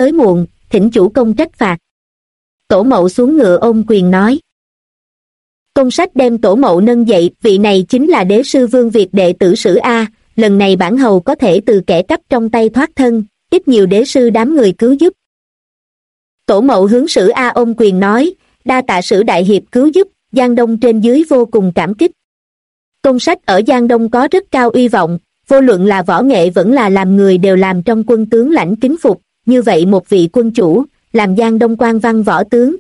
tới muộn, thỉnh chủ công trách phạt. Tổ Mậu xuống ngựa ôm quyền nói. Tôn Sách đem Tổ Mậu nâng dậy, vị này chính là đế sư Vương Việt đệ tử Sử A, lần này bản hầu có thể từ kẻ cắp trong tay thoát thân, ít nhiều đế sư đám người cứu giúp. Tổ Mậu hướng Sử A ôm quyền nói, đa tạ Sử đại hiệp cứu giúp, Giang Đông trên dưới vô cùng cảm kích. Tôn Sách ở Giang Đông có rất cao uy vọng, vô luận là võ nghệ vẫn là làm người đều làm trong quân tướng lãnh kính phục, như vậy một vị quân chủ, làm Giang Đông quan văn võ tướng.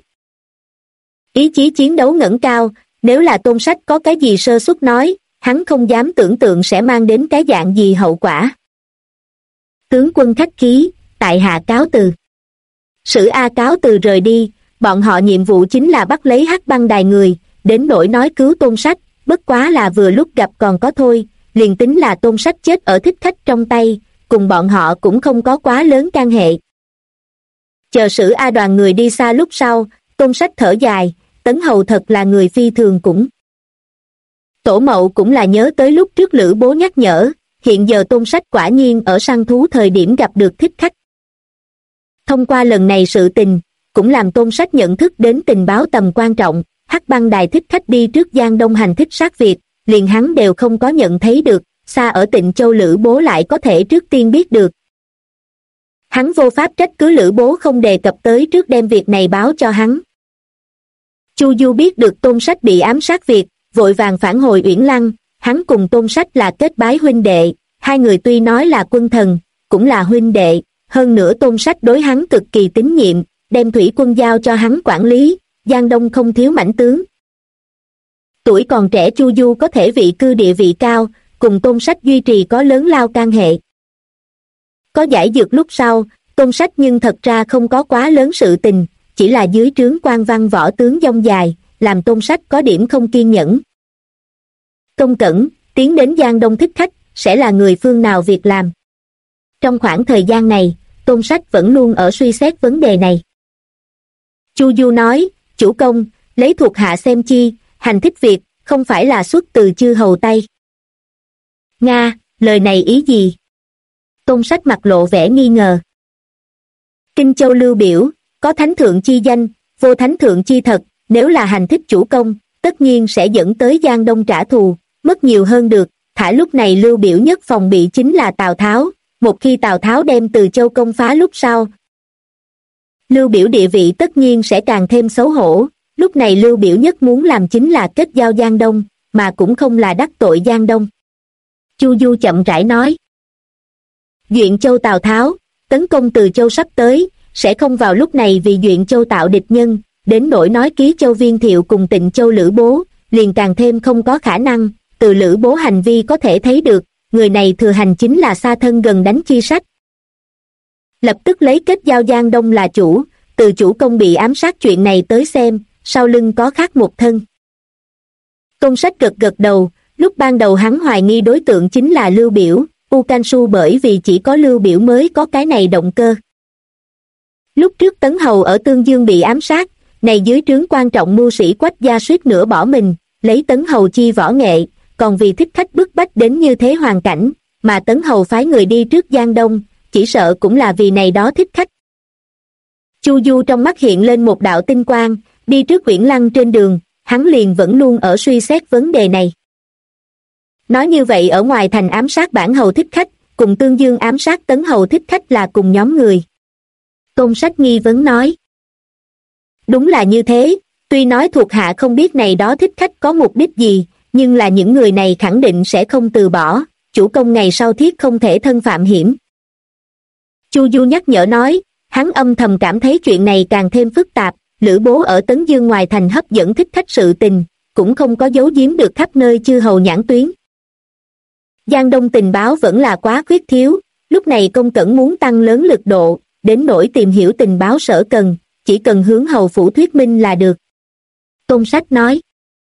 Ý chí chiến đấu ngẩng cao, nếu là Tôn Sách có cái gì sơ suất nói, hắn không dám tưởng tượng sẽ mang đến cái dạng gì hậu quả. Tướng quân khách khí, tại hạ cáo từ. Sử A cáo từ rời đi, bọn họ nhiệm vụ chính là bắt lấy Hắc Băng Đài người, đến nỗi nói cứu Tôn Sách, bất quá là vừa lúc gặp còn có thôi, liền tính là Tôn Sách chết ở thích khách trong tay, cùng bọn họ cũng không có quá lớn can hệ. Chờ Sử A đoàn người đi xa lúc sau, Tôn Sách thở dài, Tấn Hầu thật là người phi thường cũng. Tổ Mậu cũng là nhớ tới lúc trước Lữ Bố nhắc nhở, hiện giờ Tôn Sách quả nhiên ở săn thú thời điểm gặp được thích khách. Thông qua lần này sự tình, cũng làm Tôn Sách nhận thức đến tình báo tầm quan trọng, Hắc Băng Đài thích khách đi trước Giang Đông hành thích sát Việt, liền hắn đều không có nhận thấy được, xa ở Tịnh Châu Lữ Bố lại có thể trước tiên biết được. Hắn vô pháp trách cứ Lữ Bố không đề cập tới trước đem việc này báo cho hắn. Chu Du biết được Tôn Sách bị ám sát Việt, vội vàng phản hồi Uyển Lăng, hắn cùng Tôn Sách là kết bái huynh đệ, hai người tuy nói là quân thần, cũng là huynh đệ, hơn nữa Tôn Sách đối hắn cực kỳ tín nhiệm, đem thủy quân giao cho hắn quản lý, Giang Đông không thiếu mãnh tướng. Tuổi còn trẻ Chu Du có thể vị cư địa vị cao, cùng Tôn Sách duy trì có lớn lao can hệ. Có giải dược lúc sau, Tôn Sách nhưng thật ra không có quá lớn sự tình, chỉ là dưới trướng quan văn võ tướng dông dài, làm Tôn Sách có điểm không kiên nhẫn. Công Cẩn, tiến đến Giang Đông thích khách, sẽ là người phương nào việc làm? Trong khoảng thời gian này, Tôn Sách vẫn luôn ở suy xét vấn đề này. Chu Du nói, chủ công, lấy thuộc hạ xem chi, hành thích việc, không phải là xuất từ chư hầu tay. Nga, lời này ý gì? Tôn Sách mặt lộ vẻ nghi ngờ. Kinh Châu Lưu Biểu, có thánh thượng chi danh, vô thánh thượng chi thật, nếu là hành thích chủ công, tất nhiên sẽ dẫn tới Giang Đông trả thù, mất nhiều hơn được, thả lúc này Lưu Biểu nhất phòng bị chính là Tào Tháo, một khi Tào Tháo đem Từ Châu công phá lúc sau. Lưu Biểu địa vị tất nhiên sẽ càng thêm xấu hổ, lúc này Lưu Biểu nhất muốn làm chính là kết giao Giang Đông, mà cũng không là đắc tội Giang Đông. Chu Du chậm rãi nói. Duyện Châu Tào Tháo, tấn công Từ Châu sắp tới, sẽ không vào lúc này vì Duyện Châu tạo địch nhân, đến nỗi nói Ký Châu Viên Thiệu cùng Tịnh Châu Lữ Bố, liền càng thêm không có khả năng, từ Lữ Bố hành vi có thể thấy được, người này thừa hành chính là xa thân gần đánh chi sách. Lập tức lấy kết giao Giang Đông là chủ, từ chủ công bị ám sát chuyện này tới xem, sau lưng có khác một thân. Tôn Sách gật gật đầu, lúc ban đầu hắn hoài nghi đối tượng chính là Lưu Biểu, U Can Su bởi vì chỉ có Lưu Biểu mới có cái này động cơ. Lúc trước Tấn Hầu ở Tương Dương bị ám sát, này dưới trướng quan trọng mưu sĩ Quách gia suýt nữa bỏ mình, lấy Tấn Hầu chi võ nghệ, còn vì thích khách bức bách đến như thế hoàn cảnh, mà Tấn Hầu phái người đi trước Giang Đông, chỉ sợ cũng là vì này đó thích khách. Chu Du trong mắt hiện lên một đạo tinh quang, đi trước Uyển Lăng trên đường, hắn liền vẫn luôn ở suy xét vấn đề này. Nói như vậy ở ngoài thành ám sát bản hầu thích khách, cùng Tương Dương ám sát Tấn Hầu thích khách là cùng nhóm người. Tôn Sách nghi vấn nói. Đúng là như thế, tuy nói thuộc hạ không biết này đó thích khách có mục đích gì, nhưng là những người này khẳng định sẽ không từ bỏ, chủ công ngày sau thiết không thể thân phạm hiểm. Chu Du nhắc nhở nói, hắn âm thầm cảm thấy chuyện này càng thêm phức tạp, Lữ Bố ở Tấn Dương ngoài thành hấp dẫn thích khách sự tình, cũng không có giấu giếm được khắp nơi chư hầu nhãn tuyến. Giang Đông tình báo vẫn là quá khuyết thiếu, lúc này Công Cẩn muốn tăng lớn lực độ, đến nỗi tìm hiểu tình báo sở cần, chỉ cần hướng hầu phủ thuyết minh là được. Tôn Sách nói.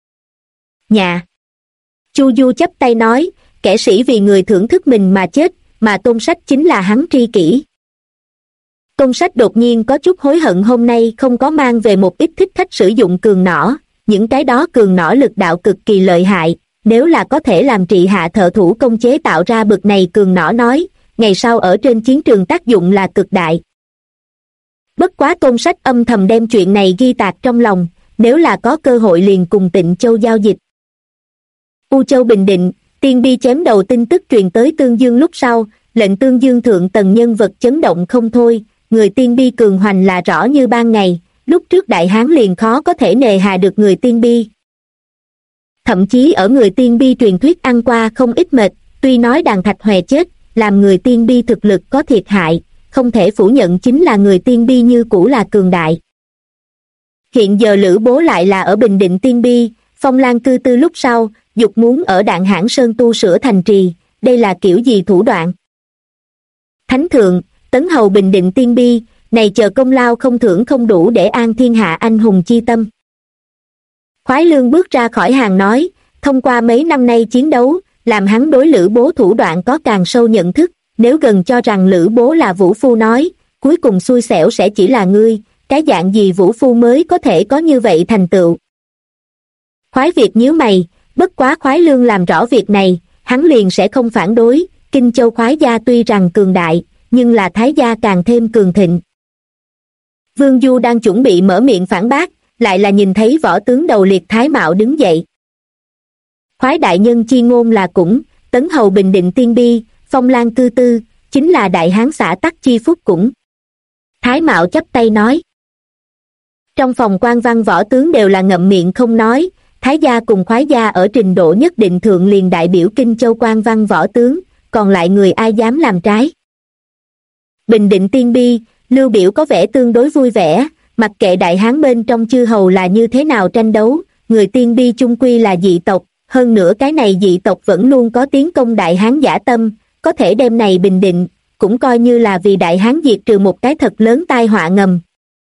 Nhà. Chu Du chắp tay nói, kẻ sĩ vì người thưởng thức mình mà chết, mà Tôn Sách chính là hắn tri kỷ. Tôn Sách đột nhiên có chút hối hận hôm nay không có mang về một ít thích khách sử dụng cường nỏ, những cái đó cường nỏ lực đạo cực kỳ lợi hại, nếu là có thể làm trị hạ thợ thủ công chế tạo ra bực này cường nỏ nói, ngày sau ở trên chiến trường tác dụng là cực đại. Bất quá Tôn Sách âm thầm đem chuyện này ghi tạc trong lòng, nếu là có cơ hội liền cùng Tịnh Châu giao dịch. U Châu bình định, Tiên Bi chém đầu tin tức truyền tới Tương Dương lúc sau, lệnh Tương Dương thượng tầng nhân vật chấn động không thôi, người Tiên Bi cường hoành là rõ như ban ngày, lúc trước Đại Hán liền khó có thể nề hà được người Tiên Bi. Thậm chí ở người Tiên Bi truyền thuyết ăn qua không ít mệt, tuy nói Đàn Thạch Hòe chết, làm người Tiên Bi thực lực có thiệt hại, không thể phủ nhận chính là người Tiên Bi như cũ là cường đại. Hiện giờ Lữ Bố lại là ở Bình Định Tiên Bi, Phong Lan cư tư lúc sau, dục muốn ở Đạn Hãn Sơn tu sửa thành trì, đây là kiểu gì thủ đoạn? Thánh thượng, Tấn Hầu Bình Định Tiên Bi, này chờ công lao không thưởng không đủ để an thiên hạ anh hùng chi tâm. Khoái Lương bước ra khỏi hàng nói, thông qua mấy năm nay chiến đấu, làm hắn đối Lữ Bố thủ đoạn có càng sâu nhận thức, nếu gần cho rằng Lữ Bố là vũ phu nói, cuối cùng xui xẻo sẽ chỉ là ngươi, cái dạng gì vũ phu mới có thể có như vậy thành tựu. Khoái Việt nhíu mày, bất quá Khoái Lương làm rõ việc này, hắn liền sẽ không phản đối, Kinh Châu Khoái gia tuy rằng cường đại, nhưng là Thái gia càng thêm cường thịnh. Vương Du đang chuẩn bị mở miệng phản bác, lại là nhìn thấy võ tướng đầu liệt Thái Mạo đứng dậy. Khoái đại nhân chi ngôn là cũng, Tấn Hầu Bình Định Tiên Bi, Phong Lan cư tư, chính là đại hán xã tắc chi phúc cũng. Thái Mạo chắp tay nói. Trong phòng quan văn võ tướng đều là ngậm miệng không nói, Thái gia cùng Khoái gia ở trình độ nhất định thượng liền đại biểu Kinh Châu quan văn võ tướng, còn lại người ai dám làm trái. Bình Định Tiên Bi, Lưu Biểu có vẻ tương đối vui vẻ, mặc kệ đại hán bên trong chư hầu là như thế nào tranh đấu, người Tiên Bi chung quy là dị tộc, hơn nữa cái này dị tộc vẫn luôn có tiến công đại hán dã tâm, có thể đem này bình định, cũng coi như là vì đại hán diệt trừ một cái thật lớn tai họa ngầm.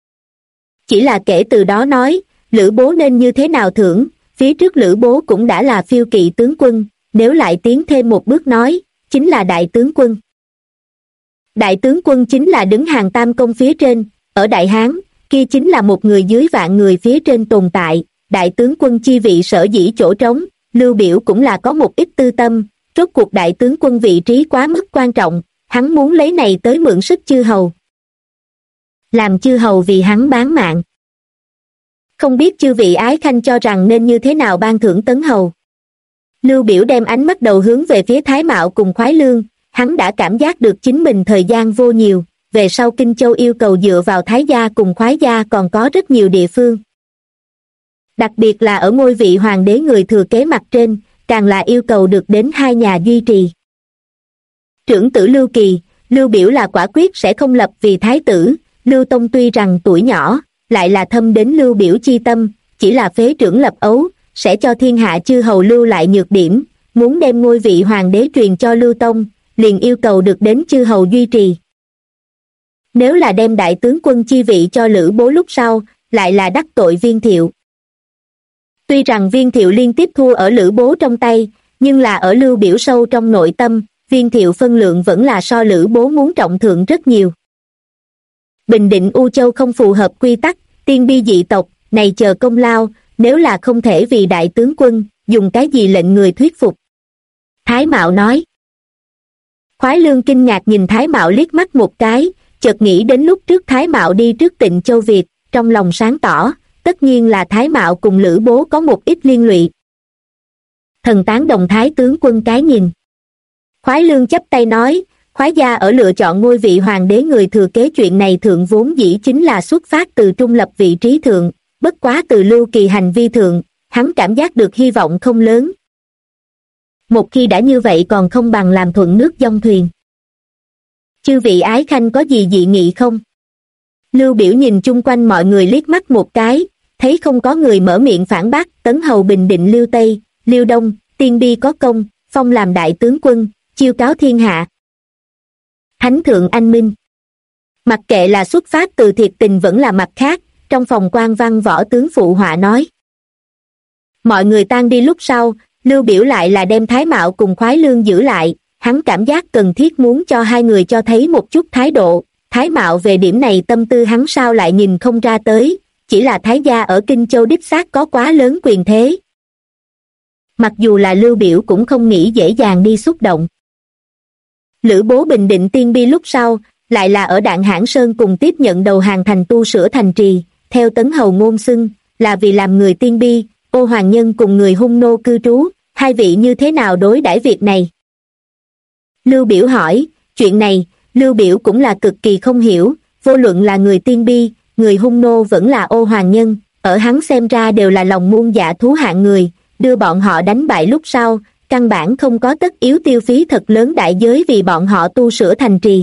Chỉ là kể từ đó nói, Lữ Bố nên như thế nào thưởng, phía trước Lữ Bố cũng đã là phiêu kỵ tướng quân, nếu lại tiến thêm một bước nói, chính là đại tướng quân. Đại tướng quân chính là đứng hàng tam công phía trên, ở Đại Hán, kia chính là một người dưới vạn người phía trên tồn tại, đại tướng quân chi vị sở dĩ chỗ trống, Lưu Biểu cũng là có một ít tư tâm, rốt cuộc đại tướng quân vị trí quá mức quan trọng, hắn muốn lấy này tới mượn sức chư hầu. Làm chư hầu vì hắn bán mạng. Không biết chư vị ái khanh cho rằng nên như thế nào ban thưởng Tấn Hầu. Lưu Biểu đem ánh mắt đầu hướng về phía Thái Mạo cùng Khoái Lương, hắn đã cảm giác được chính mình thời gian vô nhiều, về sau Kinh Châu yêu cầu dựa vào Thái gia cùng Khoái gia còn có rất nhiều địa phương. Đặc biệt là ở ngôi vị hoàng đế người thừa kế mặt trên, càng là yêu cầu được đến hai nhà duy trì. Trưởng tử Lưu Kỳ, Lưu Biểu là quả quyết sẽ không lập vì thái tử, Lưu Tông tuy rằng tuổi nhỏ, lại là thâm đến Lưu Biểu chi tâm, chỉ là phế trưởng lập ấu, sẽ cho thiên hạ chư hầu lưu lại nhược điểm, muốn đem ngôi vị hoàng đế truyền cho Lưu Tông, liền yêu cầu được đến chư hầu duy trì. Nếu là đem đại tướng quân chi vị cho Lữ Bố lúc sau, lại là đắc tội Viên Thiệu. Tuy rằng Viên Thiệu liên tiếp thua ở Lữ Bố trong tay, nhưng là ở Lưu Biểu sâu trong nội tâm, Viên Thiệu phân lượng vẫn là so Lữ Bố muốn trọng thượng rất nhiều. Bình Định U Châu không phù hợp quy tắc, Tiên Bi dị tộc, này chờ công lao, nếu là không thể vì đại tướng quân, dùng cái gì lệnh người thuyết phục. Thái Mạo nói. Khoái Lương kinh ngạc nhìn Thái Mạo liếc mắt một cái, chợt nghĩ đến lúc trước Thái Mạo đi trước Tịnh Châu Việt, trong lòng sáng tỏ, tất nhiên là Thái Mạo cùng Lữ Bố có một ít liên lụy. Thần tán đồng Thái tướng quân cái nhìn. Khoái Lương chắp tay nói, Khoái gia ở lựa chọn ngôi vị hoàng đế người thừa kế chuyện này thượng vốn dĩ chính là xuất phát từ trung lập vị trí thượng, bất quá từ Lưu Kỳ hành vi thượng, hắn cảm giác được hy vọng không lớn. Một khi đã như vậy còn không bằng làm thuận nước dong thuyền. Chư vị ái khanh có gì dị nghị không? Lưu Biểu nhìn chung quanh mọi người liếc mắt một cái, thấy không có người mở miệng phản bác, Tấn Hầu Bình Định Lưu Tây, Lưu Đông, Tiên Bi có công, phong làm đại tướng quân, chiêu cáo thiên hạ. Thánh thượng anh minh. Mặc kệ là xuất phát từ thiệt tình vẫn là mặt khác, trong phòng quan văn võ tướng phụ họa nói. Mọi người tan đi lúc sau, Lưu Biểu lại là đem Thái Mạo cùng Khoái Lương giữ lại, hắn cảm giác cần thiết muốn cho hai người cho thấy một chút thái độ. Thái Mạo về điểm này tâm tư hắn sao lại nhìn không ra tới, chỉ là Thái gia ở Kinh Châu đích xác có quá lớn quyền thế. Mặc dù là Lưu Biểu cũng không nghĩ dễ dàng đi xúc động. Lữ Bố Bình Định Tiên Bi lúc sau, lại là ở Đạn Hãn Sơn cùng tiếp nhận đầu hàng thành tu sửa thành trì, theo Tấn Hầu ngôn xưng, là vì làm người tiên bi, Ô Hoàng Nhân cùng người Hung nô cư trú, hai vị như thế nào đối đãi việc này? Lưu Biểu hỏi, chuyện này, Lưu Biểu cũng là cực kỳ không hiểu, vô luận là người tiên bi, người Hung nô vẫn là Ô Hoàng Nhân, ở hắn xem ra đều là lòng muôn dạ thú hạng người, đưa bọn họ đánh bại lúc sau, căn bản không có tất yếu tiêu phí thật lớn đại giới vì bọn họ tu sửa thành trì.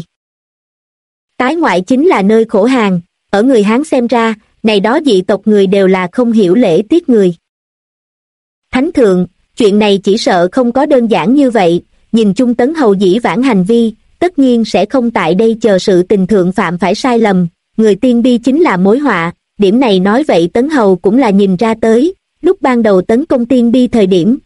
Tái ngoại chính là nơi khổ hàng, ở người Hán xem ra, này đó dị tộc người đều là không hiểu lễ tiết người. Thánh thượng, chuyện này chỉ sợ không có đơn giản như vậy, nhìn chung Tấn Hầu dĩ vãng hành vi, tất nhiên sẽ không tại đây chờ sự tình thượng phạm phải sai lầm, người tiên bi chính là mối họa, điểm này nói vậy Tấn Hầu cũng là nhìn ra tới, lúc ban đầu tấn công tiên bi thời điểm.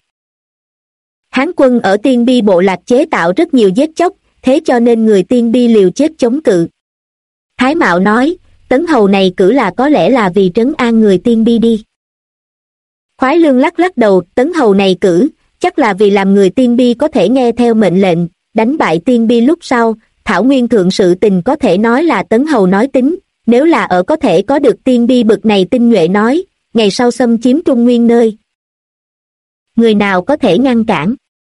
Hán quân ở tiên bi bộ lạc chế tạo rất nhiều giết chóc, thế cho nên người tiên bi liều chết chống cự. Thái Mạo nói, Tấn Hầu này cử là có lẽ là vì trấn an người tiên bi đi. Khoái Lương lắc lắc đầu, Tấn Hầu này cử, chắc là vì làm người tiên bi có thể nghe theo mệnh lệnh, đánh bại tiên bi lúc sau, Thảo Nguyên thượng sự tình có thể nói là Tấn Hầu nói tính, nếu là ở có thể có được tiên bi bực này tinh nhuệ nói, ngày sau xâm chiếm Trung Nguyên nơi. Người nào có thể ngăn cản?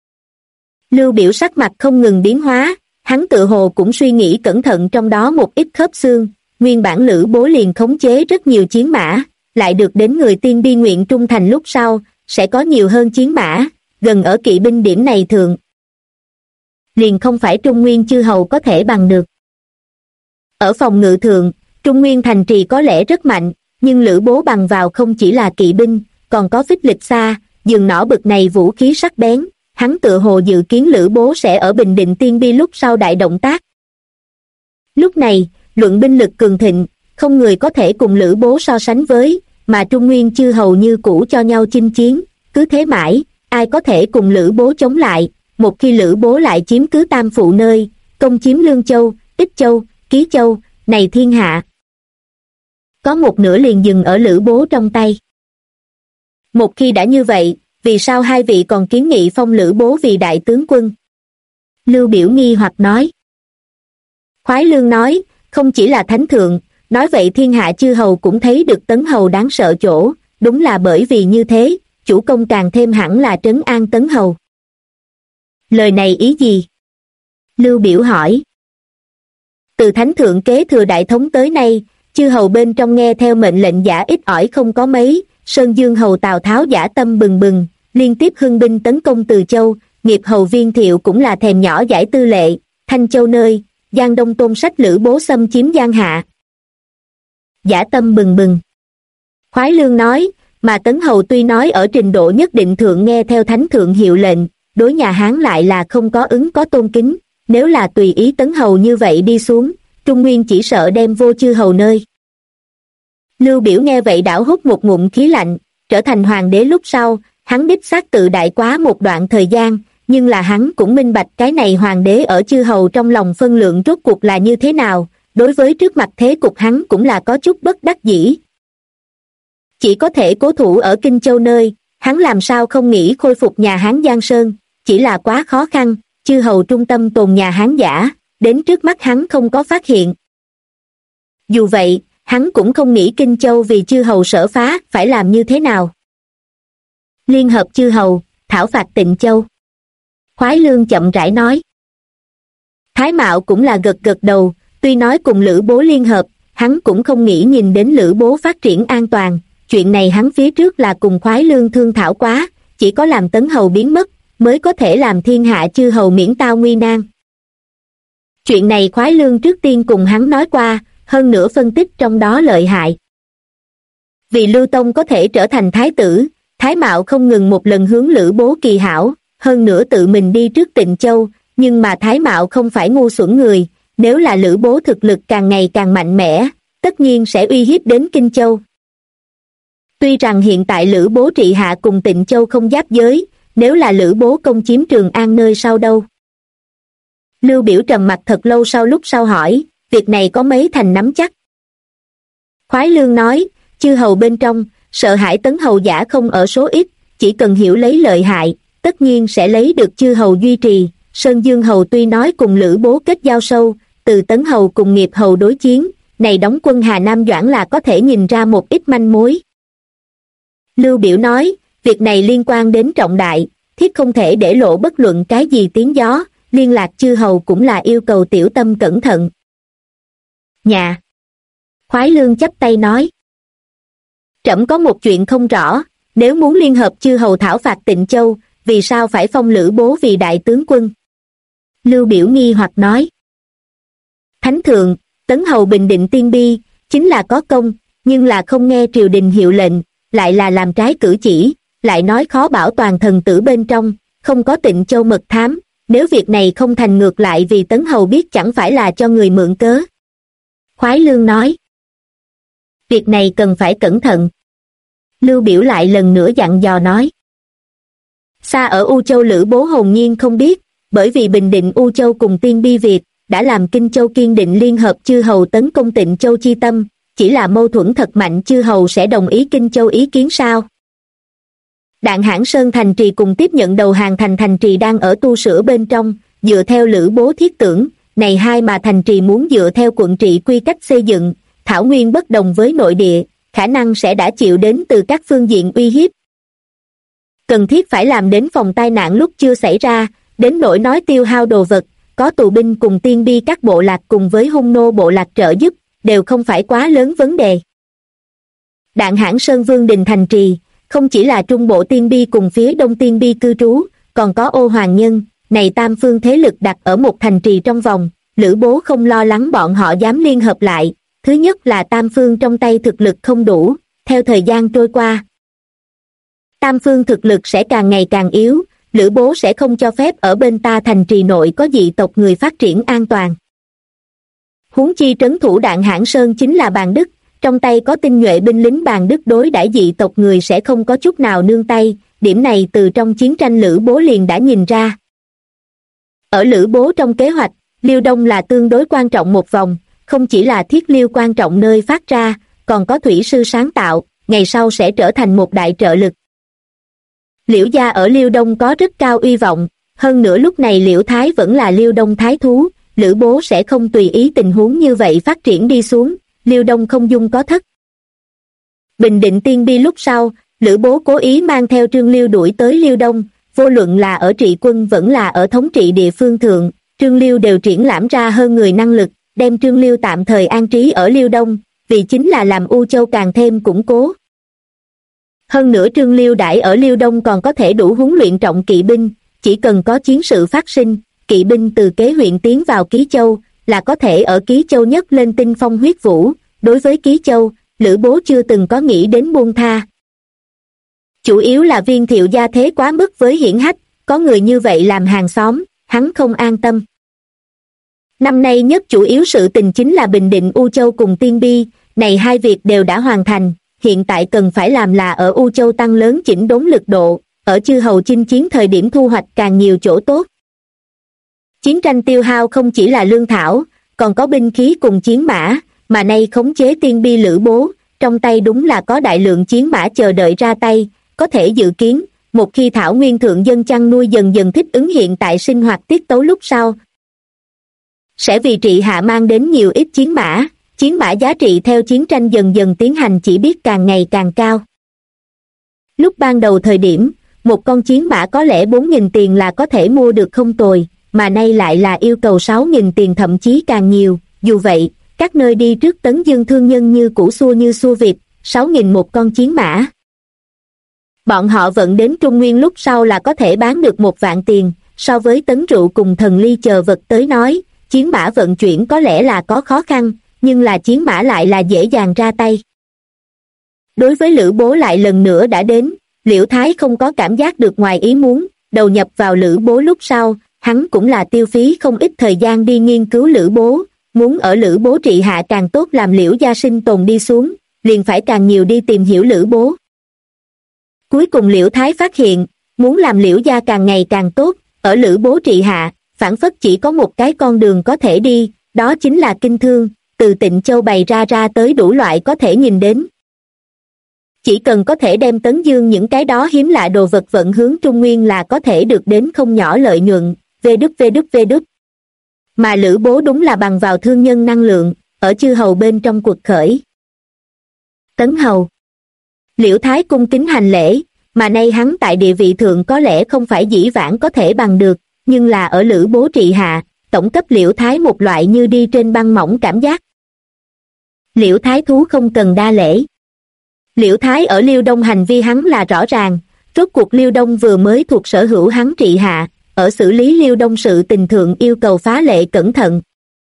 Lưu Biểu sắc mặt không ngừng biến hóa, hắn tự hồ cũng suy nghĩ cẩn thận trong đó một ít khớp xương, nguyên bản Lữ Bố liền khống chế rất nhiều chiến mã, lại được đến người tiên bi nguyện trung thành lúc sau, sẽ có nhiều hơn chiến mã, gần ở kỵ binh điểm này thường. Liền không phải Trung Nguyên chư hầu có thể bằng được. Ở phòng ngự thượng, Trung Nguyên thành trì có lẽ rất mạnh, nhưng Lữ Bố bằng vào không chỉ là kỵ binh, còn có phích lịch xa, dường nỏ bực này vũ khí sắc bén, hắn tự hồ dự kiến Lữ Bố sẽ ở Bình Định tiên bi lúc sau đại động tác. Lúc này, luận binh lực cường thịnh, không người có thể cùng Lữ Bố so sánh với, mà Trung Nguyên chư hầu như cũ cho nhau chinh chiến, cứ thế mãi, ai có thể cùng Lữ Bố chống lại, một khi Lữ Bố lại chiếm cứ Tam Phụ nơi, công chiếm Lương Châu, Ích Châu, Ký Châu, này thiên hạ. Có một nửa liền dừng ở Lữ Bố trong tay. Một khi đã như vậy, vì sao hai vị còn kiến nghị phong Lữ Bố vì đại tướng quân? Lưu Biểu nghi hoặc nói. Khoái Lương nói, không chỉ là thánh thượng, nói vậy thiên hạ chư hầu cũng thấy được Tấn Hầu đáng sợ chỗ, đúng là bởi vì như thế, chủ công càng thêm hẳn là trấn an Tấn Hầu. Lời này ý gì? Lưu Biểu hỏi. Từ thánh thượng kế thừa đại thống tới nay, chư hầu bên trong nghe theo mệnh lệnh giả ít ỏi không có mấy, Sơn Dương hầu Tào Tháo dã tâm bừng bừng, liên tiếp hưng binh tấn công Từ Châu, nghiệp hầu Viên Thiệu cũng là thèm nhỏ giải tư lệ, Thanh Châu nơi, Giang Đông Tôn sách Lữ Bố xâm chiếm Giang Hạ. Dã tâm bừng bừng. Khoái Lương nói, mà Tấn Hầu tuy nói ở trình độ nhất định thượng nghe theo thánh thượng hiệu lệnh, đối nhà Hán lại là không có ứng có tôn kính, nếu là tùy ý Tấn Hầu như vậy đi xuống, Trung Nguyên chỉ sợ đem vô chư hầu nơi. Lưu Biểu nghe vậy đảo hút một ngụm khí lạnh, trở thành hoàng đế lúc sau, hắn đích xác tự đại quá một đoạn thời gian, nhưng là hắn cũng minh bạch cái này hoàng đế ở chư hầu trong lòng phân lượng rốt cuộc là như thế nào, đối với trước mặt thế cục hắn cũng là có chút bất đắc dĩ. Chỉ có thể cố thủ ở Kinh Châu nơi, hắn làm sao không nghĩ khôi phục nhà Hán Giang Sơn, chỉ là quá khó khăn, chư hầu trung tâm tồn nhà Hán giả, đến trước mắt hắn không có phát hiện. Dù vậy, hắn cũng không nghĩ Kinh Châu vì chư hầu sở phá phải làm như thế nào. Liên hợp chư hầu, thảo phạt Tịnh Châu. Khoái Lương chậm rãi nói. Thái Mạo cũng là gật gật đầu, tuy nói cùng Lữ Bố liên hợp, hắn cũng không nghĩ nhìn đến Lữ Bố phát triển an toàn, chuyện này hắn phía trước là cùng Khoái Lương thương thảo quá, chỉ có làm Tấn Hầu biến mất, mới có thể làm thiên hạ chư hầu miễn tao nguy nan. Chuyện này Khoái Lương trước tiên cùng hắn nói qua, hơn nữa phân tích trong đó lợi hại. Vì Lưu Tông có thể trở thành thái tử, Thái Mạo không ngừng một lần hướng Lữ Bố kỳ hảo, hơn nữa tự mình đi trước Tịnh Châu, nhưng mà Thái Mạo không phải ngu xuẩn người, nếu là Lữ Bố thực lực càng ngày càng mạnh mẽ, tất nhiên sẽ uy hiếp đến Kinh Châu. Tuy rằng hiện tại Lữ Bố trị hạ cùng Tịnh Châu không giáp giới, nếu là Lữ Bố công chiếm Trường An nơi sau đâu? Lưu Biểu trầm mặt thật lâu lúc sau hỏi, việc này có mấy thành nắm chắc? Khoái Lương nói, chư hầu bên trong, sợ hãi Tấn Hầu giả không ở số ít, chỉ cần hiểu lấy lợi hại, tất nhiên sẽ lấy được chư hầu duy trì. Sơn Dương hầu tuy nói cùng Lữ Bố kết giao sâu, từ Tấn Hầu cùng Nghiệp Hầu đối chiến, này đóng quân Hà Nam Doãn là có thể nhìn ra một ít manh mối. Lưu Biểu nói, việc này liên quan đến trọng đại, thiết không thể để lộ bất luận cái gì tiếng gió, liên lạc chư hầu cũng là yêu cầu tiểu tâm cẩn thận. Nhà. Khoái Lương chắp tay nói. Trẫm có một chuyện không rõ, nếu muốn liên hợp chư hầu thảo phạt Tịnh Châu, vì sao phải phong Lữ Bố vì đại tướng quân? Lưu Biểu nghi hoặc nói. Thánh thượng, Tấn Hầu bình định Tiên Bi, chính là có công, nhưng là không nghe triều đình hiệu lệnh, lại là làm trái cử chỉ, lại nói khó bảo toàn thần tử bên trong, không có Tịnh Châu mật thám, nếu việc này không thành ngược lại vì Tấn Hầu biết chẳng phải là cho người mượn cớ. Khoái Lương nói. Việc này cần phải cẩn thận. Lưu Biểu lại lần nữa dặn dò nói. Xa ở U Châu Lữ Bố hồn nhiên không biết, bởi vì bình định U Châu cùng Tiên Bi Việt, đã làm Kinh Châu kiên định liên hợp chư hầu tấn công Tịnh Châu chi tâm, chỉ là mâu thuẫn thật mạnh chư hầu sẽ đồng ý Kinh Châu ý kiến sao? Đạn Hãn Sơn thành trì cùng tiếp nhận đầu hàng thành trì đang ở tu sửa bên trong, dựa theo Lữ Bố thiết tưởng, này hai mà thành trì muốn dựa theo quận trị quy cách xây dựng, thảo nguyên bất đồng với nội địa, khả năng sẽ đã chịu đến từ các phương diện uy hiếp. Cần thiết phải làm đến phòng tai nạn lúc chưa xảy ra, đến nỗi nói tiêu hao đồ vật, có tù binh cùng Tiên Bi các bộ lạc cùng với hung nô bộ lạc trợ giúp, đều không phải quá lớn vấn đề. Đạn Hãn Sơn Vương đình thành trì, không chỉ là trung bộ Tiên Bi cùng phía đông Tiên Bi cư trú, còn có Ô Hoàng Nhân, này tam phương thế lực đặt ở một thành trì trong vòng, Lữ Bố không lo lắng bọn họ dám liên hợp lại, thứ nhất là tam phương trong tay thực lực không đủ, theo thời gian trôi qua. Tam phương thực lực sẽ càng ngày càng yếu, Lữ Bố sẽ không cho phép ở bên ta thành trì nội có dị tộc người phát triển an toàn. Huống chi trấn thủ Đạn Hãn Sơn chính là Bàn Đức, trong tay có tinh nhuệ binh lính Bàn Đức đối đãi dị tộc người sẽ không có chút nào nương tay, điểm này từ trong chiến tranh Lữ Bố liền đã nhìn ra. Ở Lữ Bố trong kế hoạch, Liêu Đông là tương đối quan trọng một vòng, không chỉ là thiết liêu quan trọng nơi phát ra, còn có thủy sư sáng tạo, ngày sau sẽ trở thành một đại trợ lực. Liễu gia ở Liêu Đông có rất cao uy vọng, hơn nữa lúc này Liễu Thái vẫn là Liêu Đông thái thú, Lữ Bố sẽ không tùy ý tình huống như vậy phát triển đi xuống, Liêu Đông không dung có thất. Bình định Tiên Bi lúc sau, Lữ Bố cố ý mang theo Trương Liêu đuổi tới Liêu Đông, vô luận là ở trị quân vẫn là ở thống trị địa phương thượng, Trương Liêu đều triển lãm ra hơn người năng lực, đem Trương Liêu tạm thời an trí ở Liêu Đông, vì chính là làm U Châu càng thêm củng cố. Hơn nữa Trương Liêu đãi ở Liêu Đông còn có thể đủ huấn luyện trọng kỵ binh, chỉ cần có chiến sự phát sinh, kỵ binh từ Kế huyện tiến vào Ký Châu, là có thể ở Ký Châu nhấc lên tinh phong huyết vũ, đối với Ký Châu, Lữ Bố chưa từng có nghĩ đến buông tha. Chủ yếu là Viên Thiệu gia thế quá mức với hiển hách, có người như vậy làm hàng xóm, hắn không an tâm. Năm nay nhất chủ yếu sự tình chính là bình định U Châu cùng Tiên Bi, này hai việc đều đã hoàn thành, hiện tại cần phải làm là ở U Châu tăng lớn chỉnh đốn lực độ, ở chư hầu chinh chiến thời điểm thu hoạch càng nhiều chỗ tốt. Chiến tranh tiêu hao không chỉ là lương thảo, còn có binh khí cùng chiến mã, mà nay khống chế Tiên Bi Lữ Bố, trong tay đúng là có đại lượng chiến mã chờ đợi ra tay, có thể dự kiến, một khi thảo nguyên thượng dân chăn nuôi dần dần thích ứng hiện tại sinh hoạt tiết tấu lúc sau, sẽ vì trị hạ mang đến nhiều ít chiến mã giá trị theo chiến tranh dần dần tiến hành chỉ biết càng ngày càng cao. Lúc ban đầu thời điểm, một con chiến mã có lẽ 4.000 tiền là có thể mua được không tồi, mà nay lại là yêu cầu 6.000 tiền thậm chí càng nhiều, dù vậy, các nơi đi trước Tấn Dương thương nhân như củ xua như xua vịt, 6.000 một con chiến mã. Bọn họ vận đến Trung Nguyên lúc sau là có thể bán được 1 vạn tiền, so với tấn rượu cùng thần ly chờ vật tới nói, chiến mã vận chuyển có lẽ là có khó khăn, nhưng là chiến mã lại là dễ dàng ra tay. Đối với Lữ Bố lại lần nữa đã đến, Liễu Thái không có cảm giác được ngoài ý muốn, đầu nhập vào Lữ Bố lúc sau, hắn cũng là tiêu phí không ít thời gian đi nghiên cứu Lữ Bố, muốn ở Lữ Bố trị hạ càng tốt làm Liễu gia sinh tồn đi xuống, liền phải càng nhiều đi tìm hiểu Lữ Bố. Cuối cùng Liễu Thái phát hiện, muốn làm Liễu gia càng ngày càng tốt, ở Lữ Bố trị hạ, phản phất chỉ có một cái con đường có thể đi, đó chính là kinh thương, từ Tịnh Châu bày ra tới đủ loại có thể nhìn đến. Chỉ cần có thể đem Tấn Dương những cái đó hiếm lạ đồ vật vận hướng Trung Nguyên là có thể được đến không nhỏ lợi nhuận, vê đúc. Mà Lữ Bố đúng là bằng vào thương nhân năng lượng, ở chư hầu bên trong cuộc khởi. Tấn hầu. Liễu Thái cung kính hành lễ, mà nay hắn tại địa vị thượng có lẽ không phải dĩ vãng có thể bằng được, nhưng là ở Lữ Bố trị hạ, tổng cấp Liễu Thái một loại như đi trên băng mỏng cảm giác. Liễu Thái thú không cần đa lễ. Liễu Thái ở Liêu Đông hành vi hắn là rõ ràng, rốt cuộc Liêu Đông vừa mới thuộc sở hữu hắn trị hạ, ở xử lý Liêu Đông sự tình thượng yêu cầu phá lệ cẩn thận.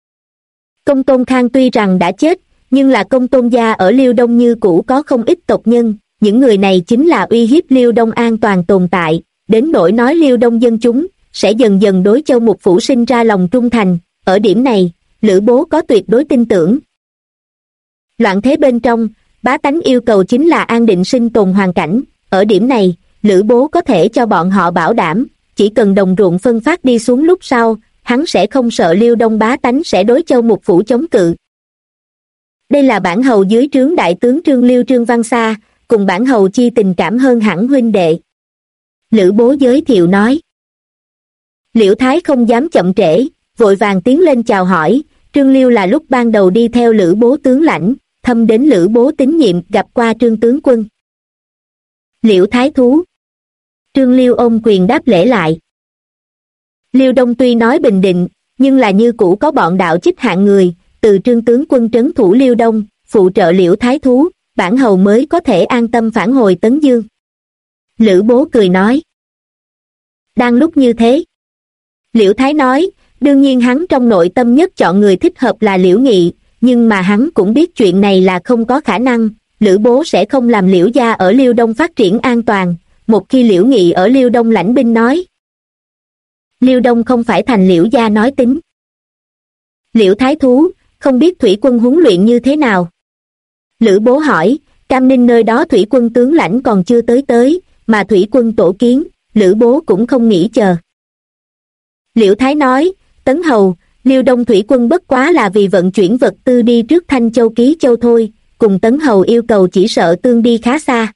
Công Tôn Khang tuy rằng đã chết, nhưng là Công Tôn gia ở Liêu Đông như cũ có không ít tộc nhân, những người này chính là uy hiếp Liêu Đông an toàn tồn tại, đến nỗi nói Liêu Đông dân chúng, sẽ dần dần đối Châu Mục Phủ sinh ra lòng trung thành, ở điểm này, Lữ Bố có tuyệt đối tin tưởng. Loạn thế bên trong, bá tánh yêu cầu chính là an định sinh tồn hoàn cảnh, ở điểm này, Lữ Bố có thể cho bọn họ bảo đảm, chỉ cần đồng ruộng phân phát đi xuống lúc sau, hắn sẽ không sợ Liêu Đông bá tánh sẽ đối Châu Mục Phủ chống cự. Đây là bản hầu dưới trướng đại tướng Trương Liêu Trương Văn Sa, cùng bản hầu chi tình cảm hơn hẳn huynh đệ. Lữ Bố giới thiệu nói. Liễu Thái không dám chậm trễ, vội vàng tiến lên chào hỏi, Trương Liêu là lúc ban đầu đi theo Lữ Bố tướng lãnh, thâm đến Lữ Bố tín nhiệm gặp qua Trương tướng quân. Liễu Thái thú. Trương Liêu ôm quyền đáp lễ lại. Liêu Đông tuy nói bình định, nhưng là như cũ có bọn đạo chích hạng người, từ Trương tướng quân trấn thủ Liêu Đông, phụ trợ Liễu Thái thú, bản hầu mới có thể an tâm phản hồi Tấn Dương. Lữ Bố cười nói. Đang lúc như thế. Liễu Thái nói, đương nhiên hắn trong nội tâm nhất chọn người thích hợp là Liễu Nghị, nhưng mà hắn cũng biết chuyện này là không có khả năng, Lữ Bố sẽ không làm Liễu gia ở Liêu Đông phát triển an toàn, một khi Liễu Nghị ở Liêu Đông lãnh binh nói. Liêu Đông không phải thành Liễu gia nói tính. Liễu Thái thú, không biết thủy quân huấn luyện như thế nào? Lữ Bố hỏi, Cam Ninh nơi đó thủy quân tướng lãnh còn chưa tới, mà thủy quân tổ kiến, Lữ Bố cũng không nghĩ chờ. Liễu Thái nói, Tấn hầu, Liêu Đông thủy quân bất quá là vì vận chuyển vật tư đi trước Thanh Châu Ký Châu thôi, cùng Tấn hầu yêu cầu chỉ sợ tương đi khá xa.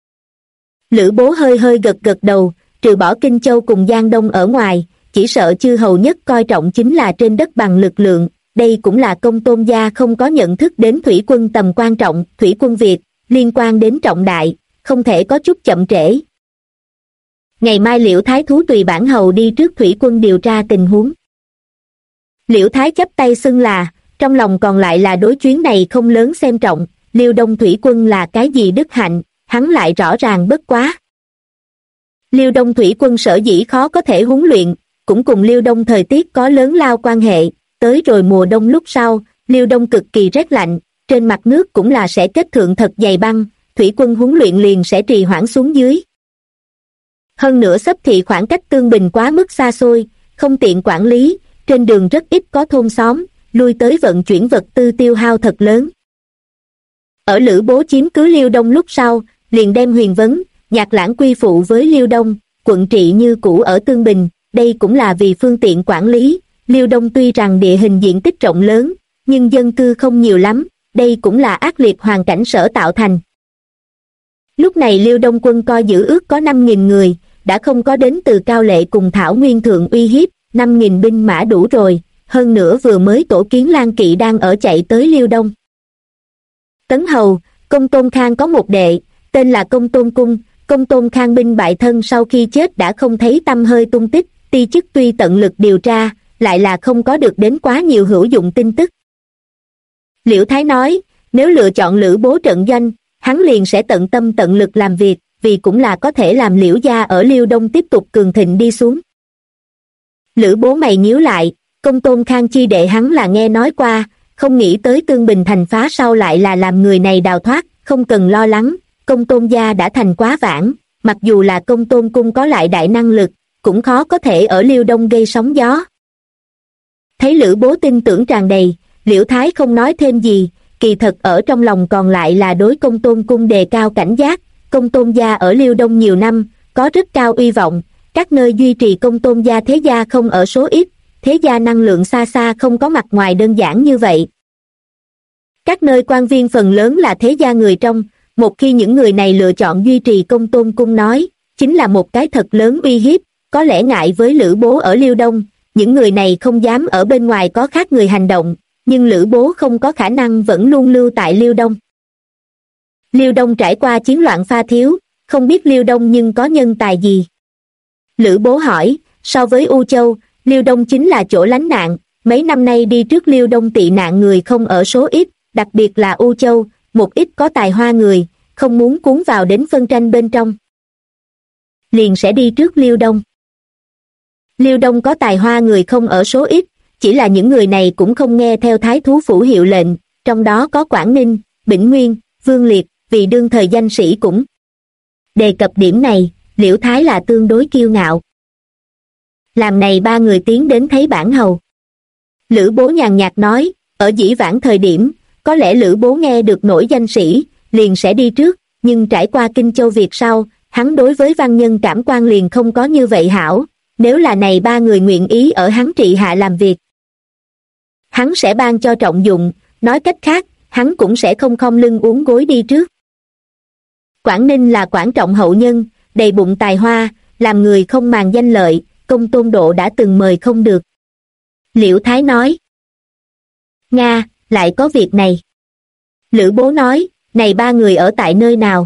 Lữ Bố hơi hơi gật đầu, trừ bỏ Kinh Châu cùng Giang Đông ở ngoài, chỉ sợ chư hầu nhất coi trọng chính là trên đất bằng lực lượng, đây cũng là Công Tôn gia không có nhận thức đến thủy quân tầm quan trọng, thủy quân Việt, liên quan đến trọng đại, không thể có chút chậm trễ. Ngày mai Liễu Thái thú tùy bản hầu đi trước thủy quân điều tra tình huống. Liễu Thái chắp tay xưng là, trong lòng còn lại là đối chuyến này không lớn xem trọng, Liêu Đông thủy quân là cái gì đức hạnh, hắn lại rõ ràng bất quá. Liêu Đông thủy quân sở dĩ khó có thể huấn luyện, cũng cùng Liêu Đông thời tiết có lớn lao quan hệ, tới rồi mùa đông lúc sau, Liêu Đông cực kỳ rét lạnh, trên mặt nước cũng là sẽ kết thượng thật dày băng, thủy quân huấn luyện liền sẽ trì hoãn xuống dưới. Hơn nữa xấp thị khoảng cách tương bình quá mức xa xôi, không tiện quản lý, trên đường rất ít có thôn xóm, lui tới vận chuyển vật tư tiêu hao thật lớn. Ở Lữ Bố chiếm cứ Liêu Đông lúc sau, liền đem Huyền Vấn, Nhạc Lãng quy phụ với Liêu Đông, quận trị như cũ ở Tương Bình, đây cũng là vì phương tiện quản lý. Liêu Đông tuy rằng địa hình diện tích rộng lớn, nhưng dân cư không nhiều lắm, đây cũng là ác liệt hoàn cảnh sở tạo thành. Lúc này Liêu Đông quân coi giữ ước có 5.000 người, đã không có đến từ Cao Lệ cùng Thảo Nguyên thượng uy hiếp, 5.000 binh mã đủ rồi, hơn nữa vừa mới tổ kiến Lan Kỵ đang ở chạy tới Liêu Đông. Tấn hầu, Công Tôn Khang có một đệ, tên là Công Tôn Cung, Công Tôn Khang binh bại thân sau khi chết đã không thấy tăm hơi tung tích, ti chức tuy tận lực điều tra, lại là không có được đến quá nhiều hữu dụng tin tức. Liễu Thái nói, nếu lựa chọn Lữ Bố trận doanh, hắn liền sẽ tận tâm tận lực làm việc, vì cũng là có thể làm Liễu gia ở Liêu Đông tiếp tục cường thịnh đi xuống. Lữ Bố mày nhíu lại, Công Tôn Khang chi đệ hắn là nghe nói qua, không nghĩ tới Tương Bình thành phá sau lại là làm người này đào thoát, không cần lo lắng, Công Tôn gia đã thành quá vãng, mặc dù là Công Tôn cung có lại đại năng lực, cũng khó có thể ở Liêu Đông gây sóng gió. Thấy Lữ Bố tin tưởng tràn đầy, Liễu Thái không nói thêm gì, kỳ thật ở trong lòng còn lại là đối Công Tôn cung đề cao cảnh giác, Công Tôn gia ở Liêu Đông nhiều năm, có rất cao uy vọng, các nơi duy trì Công Tôn gia thế gia không ở số ít, thế gia năng lượng xa xa không có mặt ngoài đơn giản như vậy. Các nơi quan viên phần lớn là thế gia người trong, một khi những người này lựa chọn duy trì Công Tôn cung nói, chính là một cái thật lớn uy hiếp, có lẽ ngại với Lữ Bố ở Liêu Đông, những người này không dám ở bên ngoài có khác người hành động, nhưng Lữ Bố không có khả năng vẫn luôn lưu tại Liêu Đông. Liêu Đông trải qua chiến loạn pha thiếu, không biết Liêu Đông nhưng có nhân tài gì. Lữ Bố hỏi, so với U Châu, Liêu Đông chính là chỗ lánh nạn, mấy năm nay đi trước Liêu Đông tị nạn người không ở số ít, đặc biệt là U Châu, một ít có tài hoa người, không muốn cuốn vào đến phân tranh bên trong, liền sẽ đi trước Liêu Đông. Liêu Đông có tài hoa người không ở số ít, chỉ là những người này cũng không nghe theo Thái Thú Phủ hiệu lệnh, trong đó có Quảng Ninh, Bỉnh Nguyên, Vương Liệt, vì đương thời danh sĩ cũng đề cập điểm này. Liễu Thái là tương đối kiêu ngạo. Làm này ba người tiến đến thấy bản hầu. Lữ Bố nhàn nhạt nói, ở dĩ vãng thời điểm, có lẽ Lữ Bố nghe được nổi danh sĩ, liền sẽ đi trước, nhưng trải qua Kinh Châu Việt sau, hắn đối với văn nhân cảm quan liền không có như vậy hảo, nếu là này ba người nguyện ý ở hắn trị hạ làm việc, hắn sẽ ban cho trọng dụng, nói cách khác, hắn cũng sẽ không khom lưng uốn gối đi trước. Quảng Ninh là Quảng Trọng hậu nhân, đầy bụng tài hoa, làm người không màng danh lợi, Công Tôn Độ đã từng mời không được. Liễu Thái nói, Nga, lại có việc này. Lữ Bố nói, này ba người ở tại nơi nào?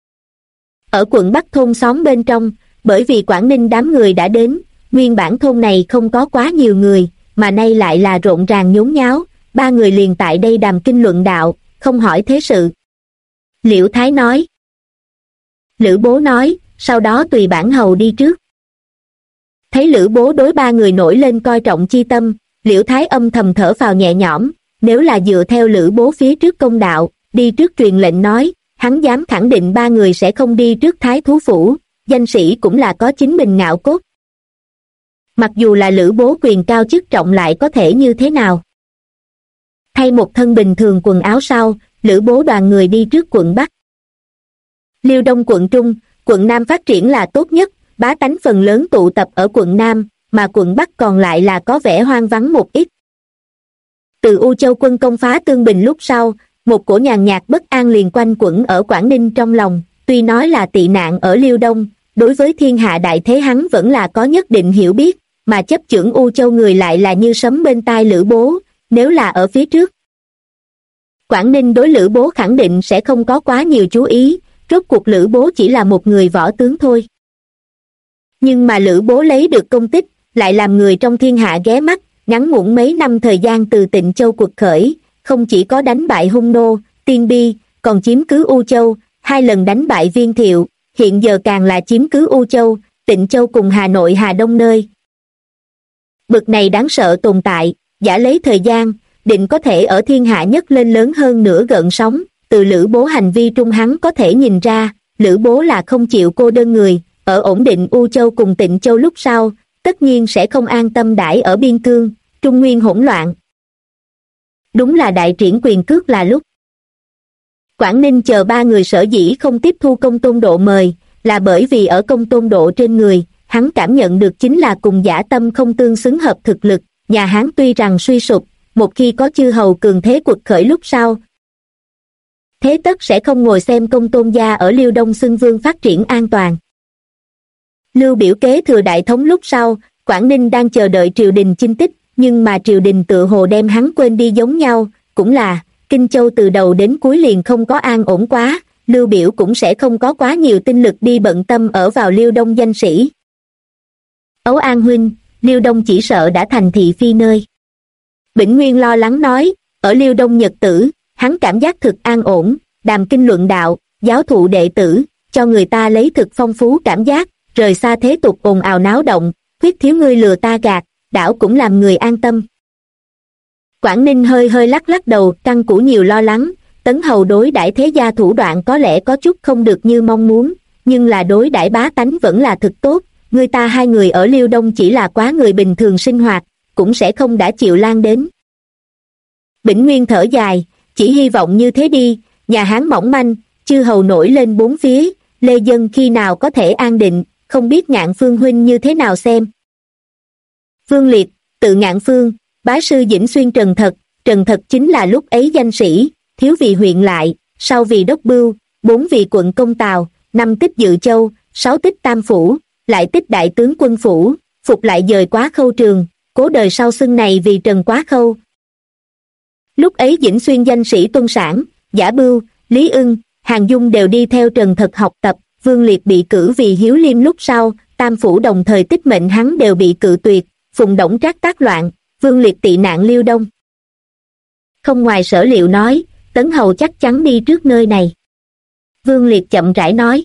Ở quận Bắc thôn xóm bên trong, bởi vì Quảng Ninh đám người đã đến, nguyên bản thôn này không có quá nhiều người, mà nay lại là rộn ràng nhốn nháo, ba người liền tại đây đàm kinh luận đạo, không hỏi thế sự. Liễu Thái nói. Lữ Bố nói, sau đó tùy bản hầu đi trước. Thấy Lữ Bố đối ba người nổi lên coi trọng chi tâm, Liễu Thái âm thầm thở phào nhẹ nhõm, nếu là dựa theo Lữ Bố phía trước công đạo, đi trước truyền lệnh nói, hắn dám khẳng định ba người sẽ không đi trước Thái Thú Phủ, danh sĩ cũng là có chính mình ngạo cốt. Mặc dù là Lữ Bố quyền cao chức trọng lại có thể như thế nào? Thay một thân bình thường quần áo sau, Lữ Bố đoàn người đi trước quận Bắc. Liêu Đông quận Trung, quận Nam phát triển là tốt nhất, bá tánh phần lớn tụ tập ở quận Nam, mà quận Bắc còn lại là có vẻ hoang vắng một ít. Từ U Châu quân công phá Tương Bình lúc sau, một cổ nhàn nhạt bất an liền quanh quẩn ở Quảng Ninh trong lòng, tuy nói là tị nạn ở Liêu Đông, đối với thiên hạ đại thế hắn vẫn là có nhất định hiểu biết, mà chấp chưởng U Châu người lại là như sấm bên tai Lữ Bố, nếu là ở phía trước. Quảng Ninh đối Lữ Bố khẳng định sẽ không có quá nhiều chú ý, rốt cuộc Lữ Bố chỉ là một người võ tướng thôi. Nhưng mà Lữ Bố lấy được công tích, lại làm người trong thiên hạ ghé mắt, ngắn ngủn mấy năm thời gian từ Tịnh Châu cuộc khởi, không chỉ có đánh bại Hung Nô, Tiên Bi, còn chiếm cứ U Châu, 2 lần đánh bại Viên Thiệu, hiện giờ càng là chiếm cứ U Châu, Tịnh Châu cùng Hà Nội Hà Đông nơi. Bực này đáng sợ tồn tại, giả lấy thời gian, định có thể ở thiên hạ nhất lên lớn hơn nửa gợn sóng, từ Lữ Bố hành vi trung hắn có thể nhìn ra, Lữ Bố là không chịu cô đơn người, ở ổn định U Châu cùng Tịnh Châu lúc sau, tất nhiên sẽ không an tâm đãi ở biên cương, Trung Nguyên hỗn loạn. Đúng là đại triển quyền cước là lúc. Quảng Ninh chờ ba người sở dĩ không tiếp thu Công Tôn Độ mời, là bởi vì ở Công Tôn Độ trên người, hắn cảm nhận được chính là cùng dã tâm không tương xứng hợp thực lực, nhà Hán tuy rằng suy sụp, một khi có chư hầu cường thế cuộc khởi lúc sau, thế tất sẽ không ngồi xem Công Tôn gia ở Liêu Đông xưng vương phát triển an toàn. Lưu Biểu kế thừa đại thống lúc sau, Quảng Ninh đang chờ đợi triều đình chinh tích, nhưng mà triều đình tựa hồ đem hắn quên đi giống nhau, cũng là, Kinh Châu từ đầu đến cuối liền không có an ổn quá, Lưu Biểu cũng sẽ không có quá nhiều tinh lực đi bận tâm ở vào Liêu Đông danh sĩ. Ấu An huynh, Liêu Đông chỉ sợ đã thành thị phi nơi. Bỉnh Nguyên lo lắng nói, ở Liêu Đông nhật tử, hắn cảm giác thực an ổn, đàm kinh luận đạo, giáo thụ đệ tử, cho người ta lấy thực phong phú cảm giác, rời xa thế tục ồn ào náo động, khuyết thiếu ngươi lừa ta gạt, đảo cũng làm người an tâm. Quảng Ninh hơi hơi lắc lắc đầu, Căn Cũ nhiều lo lắng, Tấn hầu đối đãi thế gia thủ đoạn có lẽ có chút không được như mong muốn, nhưng là đối đãi bá tánh vẫn là thực tốt, người ta hai người ở Liêu Đông chỉ là quá người bình thường sinh hoạt, cũng sẽ không đã chịu lan đến. Bỉnh Nguyên thở dài, chỉ hy vọng như thế đi, nhà Hán mỏng manh, chư hầu nổi lên bốn phía, lê dân khi nào có thể an định, không biết Ngạn Phương huynh như thế nào xem. Vương Liệt, tự Ngạn Phương, bá sư Dĩnh Xuyên Trần Thật chính là lúc ấy danh sĩ, thiếu vì huyện lại, sau vì đốc bưu, 4 vì quận công tào, 5 tích Dự Châu, 6 tích Tam Phủ, lại tích đại tướng quân phủ, phục lại dời quá Khâu Trường, cố đời sau xưng này vì Trần Quá Khâu. Lúc ấy Dĩnh Xuyên danh sĩ Tuân Sản, Giả Bưu, Lý Ưng, Hàng Dung đều đi theo Trần Thật học tập. Vương Liệt bị cử vì Hiếu Liêm lúc sau, Tam Phủ đồng thời tích mệnh hắn đều bị cự tuyệt. Phùng Đổng Trác tác loạn, Vương Liệt tị nạn Liêu Đông. Không ngoài sở liệu nói, Tấn Hầu chắc chắn đi trước nơi này. Vương Liệt chậm rãi nói.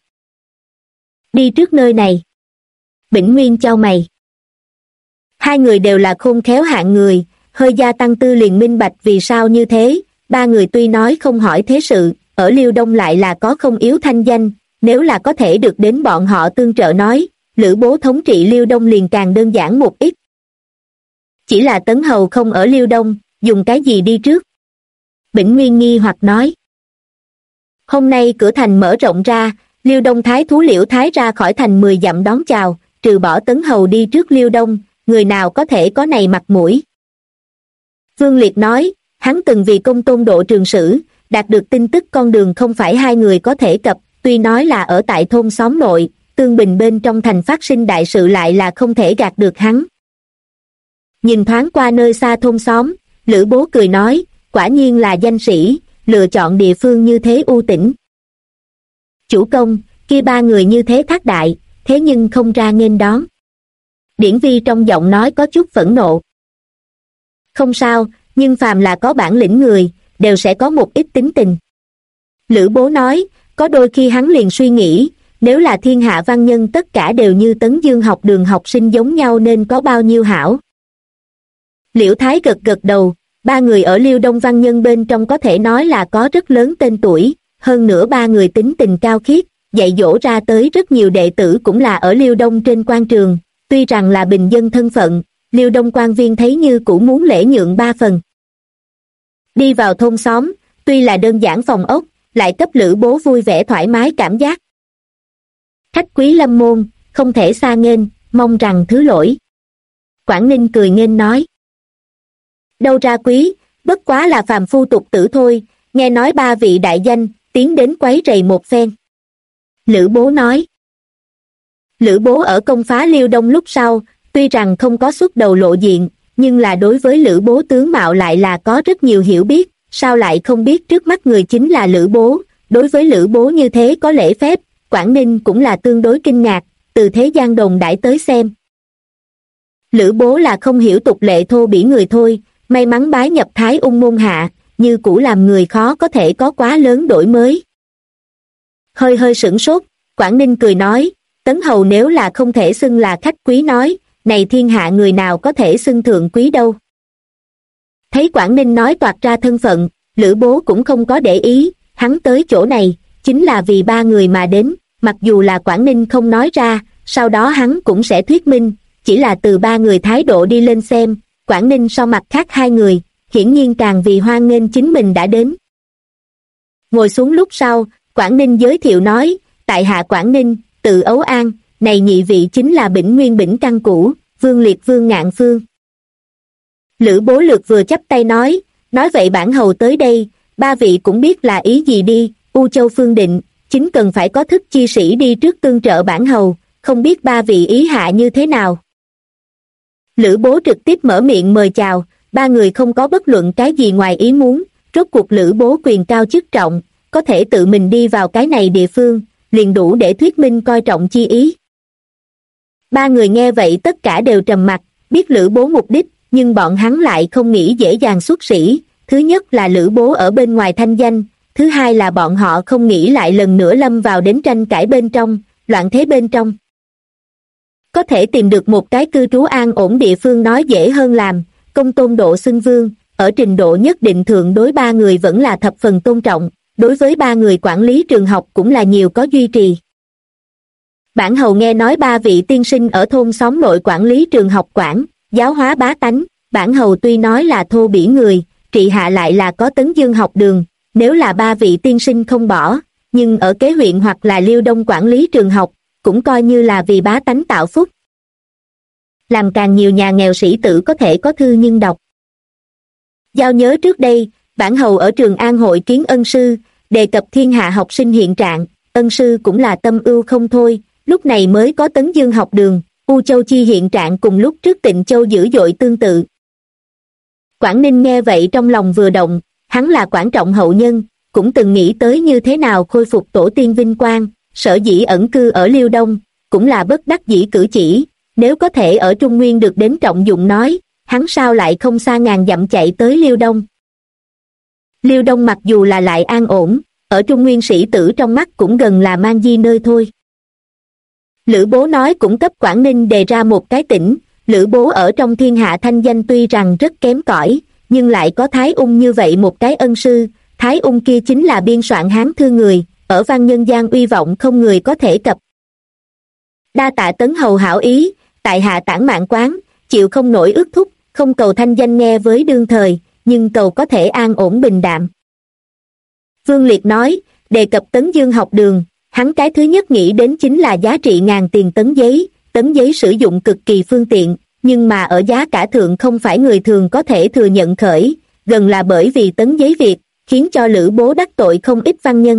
Đi trước nơi này. Bỉnh Nguyên chau mày. Hai người đều là khôn khéo hạng người, hơi gia tăng tư liền minh bạch vì sao như thế. Ba người tuy nói không hỏi thế sự, ở Liêu Đông lại là có không yếu thanh danh, nếu là có thể được đến bọn họ tương trợ nói, Lữ Bố thống trị Liêu Đông liền càng đơn giản một ít. Chỉ là Tấn Hầu không ở Liêu Đông, dùng cái gì đi trước? Bỉnh Nguyên nghi hoặc nói. Hôm nay cửa thành mở rộng ra, Liêu Đông Thái thú Liễu Thái ra khỏi thành 10 dặm đón chào, trừ bỏ Tấn Hầu đi trước Liêu Đông, người nào có thể có này mặt mũi? Vương Liệt nói, hắn từng vì công tôn độ trường sử, đạt được tin tức con đường không phải hai người có thể cập, tuy nói là ở tại thôn xóm nội, Tương Bình bên trong thành phát sinh đại sự lại là không thể gạt được hắn. Nhìn thoáng qua nơi xa thôn xóm, Lữ Bố cười nói, quả nhiên là danh sĩ, lựa chọn địa phương như thế u tĩnh. Chủ công, kia ba người như thế thác đại, thế nhưng không ra nghênh đón. Điển Vi trong giọng nói có chút phẫn nộ. Không sao, nhưng phàm là có bản lĩnh người, đều sẽ có một ít tính tình. Lữ Bố nói, có đôi khi hắn liền suy nghĩ, nếu là thiên hạ văn nhân tất cả đều như Tấn Dương học đường học sinh giống nhau nên có bao nhiêu hảo. Liễu Thái gật gật đầu, ba người ở Liêu Đông văn nhân bên trong có thể nói là có rất lớn tên tuổi, hơn nữa ba người tính tình cao khiết, dạy dỗ ra tới rất nhiều đệ tử cũng là ở Liêu Đông trên quan trường, tuy rằng là bình dân thân phận, Liêu Đông quan viên thấy như cũng muốn lễ nhượng ba phần. Đi vào thôn xóm, tuy là đơn giản phòng ốc, lại cấp Lữ Bố vui vẻ thoải mái cảm giác. Khách quý lâm môn, không thể xa nghênh, mong rằng thứ lỗi. Quảng Ninh cười nghênh nói. Đâu ra quý, bất quá là phàm phu tục tử thôi, nghe nói ba vị đại danh, tiến đến quấy rầy một phen. Lữ Bố nói. Lữ Bố ở công phá Liêu Đông lúc sau, tuy rằng không có xuất đầu lộ diện, nhưng là đối với Lữ Bố tướng mạo lại là có rất nhiều hiểu biết, sao lại không biết trước mắt người chính là Lữ Bố, đối với Lữ Bố như thế có lễ phép, Quảng Ninh cũng là tương đối kinh ngạc, từ thế gian đồn đãi tới xem. Lữ Bố là không hiểu tục lệ thô bỉ người thôi, may mắn bái nhập Thái Ung môn hạ, như cũ làm người khó có thể có quá lớn đổi mới. Hơi hơi sửng sốt, Quảng Ninh cười nói, Tấn Hầu nếu là không thể xưng là khách quý nói, này thiên hạ người nào có thể xưng thượng quý đâu. Thấy Quảng Ninh nói toạc ra thân phận, Lữ Bố cũng không có để ý, hắn tới chỗ này, chính là vì ba người mà đến, mặc dù là Quảng Ninh không nói ra, sau đó hắn cũng sẽ thuyết minh, chỉ là từ ba người thái độ đi lên xem, Quảng Ninh so mặt khác hai người, hiển nhiên càng vì hoan nghênh chính mình đã đến. Ngồi xuống lúc sau, Quảng Ninh giới thiệu nói, tại hạ Quảng Ninh, tự Ấu An, này nhị vị chính là Bỉnh Nguyên Bỉnh Căn Cũ, Vương Liệt Vương Ngạn Phương. Lữ Bố Lược vừa chắp tay nói vậy bản hầu tới đây, ba vị cũng biết là ý gì đi, U Châu Phương Định, chính cần phải có thức chi sĩ đi trước tương trợ bản hầu, không biết ba vị ý hạ như thế nào. Lữ Bố trực tiếp mở miệng mời chào, ba người không có bất luận cái gì ngoài ý muốn, rốt cuộc Lữ Bố quyền cao chức trọng, có thể tự mình đi vào cái này địa phương, liền đủ để thuyết minh coi trọng chi ý. Ba người nghe vậy tất cả đều trầm mặc, biết Lữ Bố mục đích, nhưng bọn hắn lại không nghĩ dễ dàng xuất sĩ, thứ nhất là Lữ Bố ở bên ngoài thanh danh, thứ hai là bọn họ không nghĩ lại lần nữa lâm vào đến tranh cãi bên trong, loạn thế bên trong. Có thể tìm được một cái cư trú an ổn địa phương nói dễ hơn làm, công tôn độ xưng vương, ở trình độ nhất định thượng đối ba người vẫn là thập phần tôn trọng, đối với ba người quản lý trường học cũng là nhiều có duy trì. Bản hầu nghe nói ba vị tiên sinh ở thôn xóm nội quản lý trường học quản, giáo hóa bá tánh, bản hầu tuy nói là thô bỉ người, trị hạ lại là có Tấn Dương học đường, nếu là ba vị tiên sinh không bỏ, nhưng ở kế huyện hoặc là Liêu Đông quản lý trường học, cũng coi như là vì bá tánh tạo phúc. Làm càng nhiều nhà nghèo sĩ tử có thể có thư nhưng đọc. Giao nhớ trước đây, bản hầu ở Trường An hội kiến ân sư, đề cập thiên hạ học sinh hiện trạng, ân sư cũng là tâm ưu không thôi, lúc này mới có Tấn Dương học đường, U Châu chi hiện trạng cùng lúc trước Tịnh Châu dữ dội tương tự. Quảng Ninh nghe vậy trong lòng vừa động, hắn là Quảng Trọng hậu nhân, cũng từng nghĩ tới như thế nào khôi phục tổ tiên vinh quang, sở dĩ ẩn cư ở Liêu Đông, cũng là bất đắc dĩ cử chỉ, nếu có thể ở Trung Nguyên được đến trọng dụng nói, hắn sao lại không xa ngàn dặm chạy tới Liêu Đông. Liêu Đông mặc dù là lại an ổn, ở Trung Nguyên sĩ tử trong mắt cũng gần là man di nơi thôi. Lữ Bố nói cũng cấp Quảng Ninh đề ra một cái tỉnh, Lữ Bố ở trong thiên hạ thanh danh tuy rằng rất kém cỏi, nhưng lại có Thái Ung như vậy một cái ân sư, Thái Ung kia chính là biên soạn Hán thư người, ở văn nhân gian uy vọng không người có thể cập. Đa tạ Tấn hầu hảo ý, tại hạ tản mạn quán, chịu không nổi ước thúc, không cầu thanh danh nghe với đương thời, nhưng cầu có thể an ổn bình đạm. Vương Liệt nói, đề cập Tấn Dương học đường, hắn cái thứ nhất nghĩ đến chính là giá trị ngàn tiền tấn giấy sử dụng cực kỳ phương tiện, nhưng mà ở giá cả thượng không phải người thường có thể thừa nhận khởi, gần là bởi vì tấn giấy Việt, khiến cho Lữ Bố đắc tội không ít văn nhân.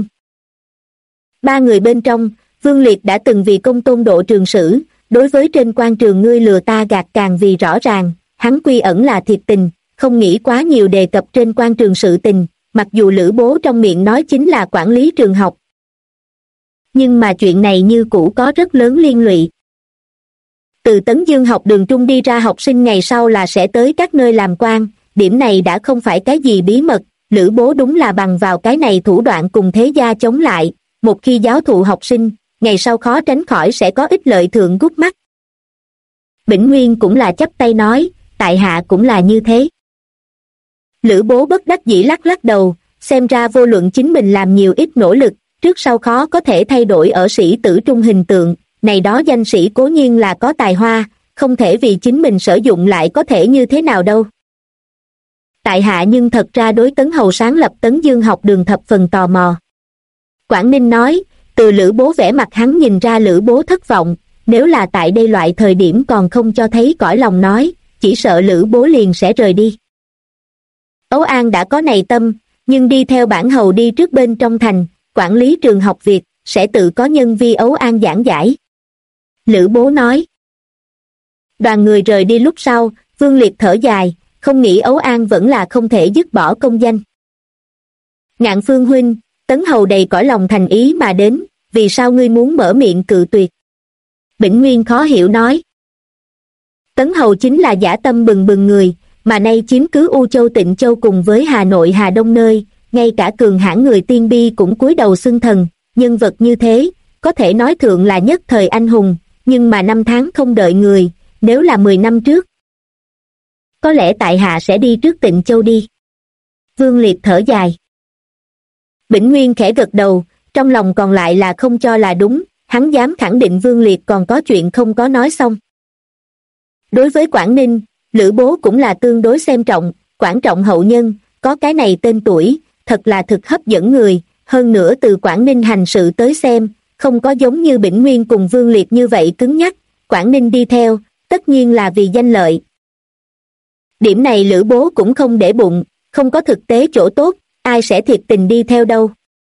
Ba người bên trong, Vương Liệt đã từng vì công tôn độ trường sử, đối với trên quan trường ngươi lừa ta gạt càng vì rõ ràng, hắn quy ẩn là thiệt tình, không nghĩ quá nhiều đề cập trên quan trường sự tình, mặc dù Lữ Bố trong miệng nói chính là quản lý trường học. Nhưng mà chuyện này như cũ có rất lớn liên lụy. Từ Tấn Dương học đường trung đi ra học sinh ngày sau là sẽ tới các nơi làm quan, điểm này đã không phải cái gì bí mật, Lữ Bố đúng là bằng vào cái này thủ đoạn cùng thế gia chống lại, một khi giáo thụ học sinh, ngày sau khó tránh khỏi sẽ có ích lợi thượng gút mắt. Bỉnh Nguyên cũng là chắp tay nói, tại hạ cũng là như thế. Lữ Bố bất đắc dĩ lắc lắc đầu, xem ra vô luận chính mình làm nhiều ít nỗ lực, trước sau khó có thể thay đổi ở sĩ tử trung hình tượng, này đó danh sĩ cố nhiên là có tài hoa, không thể vì chính mình sử dụng lại có thể như thế nào đâu. Tại hạ nhưng thật ra đối Tấn hầu sáng lập Tấn Dương học đường thập phần tò mò. Quảng Ninh nói, từ Lữ Bố vẻ mặt hắn nhìn ra Lữ Bố thất vọng, nếu là tại đây loại thời điểm còn không cho thấy cõi lòng nói, chỉ sợ Lữ Bố liền sẽ rời đi. Ấu An đã có này tâm, nhưng đi theo bản hầu đi trước bên trong thành, quản lý trường học Việt, sẽ tự có nhân vi Ấu An giảng giải. Lữ Bố nói. Đoàn người rời đi lúc sau, Vương Liệt thở dài, không nghĩ Ấu An vẫn là không thể dứt bỏ công danh. Ngạn Phương huynh, Tấn hầu đầy cõi lòng thành ý mà đến, vì sao ngươi muốn mở miệng cự tuyệt? Bỉnh Nguyên khó hiểu nói. Tấn hầu chính là dã tâm bừng bừng người, mà nay chiếm cứ U Châu Tịnh Châu cùng với Hà Nội Hà Đông nơi, ngay cả cường hãn người tiên bi cũng cúi đầu xưng thần, nhân vật như thế, có thể nói thượng là nhất thời anh hùng, nhưng mà năm tháng không đợi người, nếu là 10 năm trước. Có lẽ tại hạ sẽ đi trước Tịnh Châu đi. Vương Liệt thở dài. Bỉnh Nguyên khẽ gật đầu, trong lòng còn lại là không cho là đúng, hắn dám khẳng định Vương Liệt còn có chuyện không có nói xong. Đối với Quảng Ninh, Lữ Bố cũng là tương đối xem trọng, Quảng Trọng hậu nhân, có cái này tên tuổi, thật là thực hấp dẫn người, hơn nữa từ Quảng Ninh hành sự tới xem, không có giống như Bỉnh Nguyên cùng Vương Liệt như vậy cứng nhắc, Quảng Ninh đi theo, tất nhiên là vì danh lợi. Điểm này Lữ Bố cũng không để bụng, không có thực tế chỗ tốt, ai sẽ thiệt tình đi theo đâu.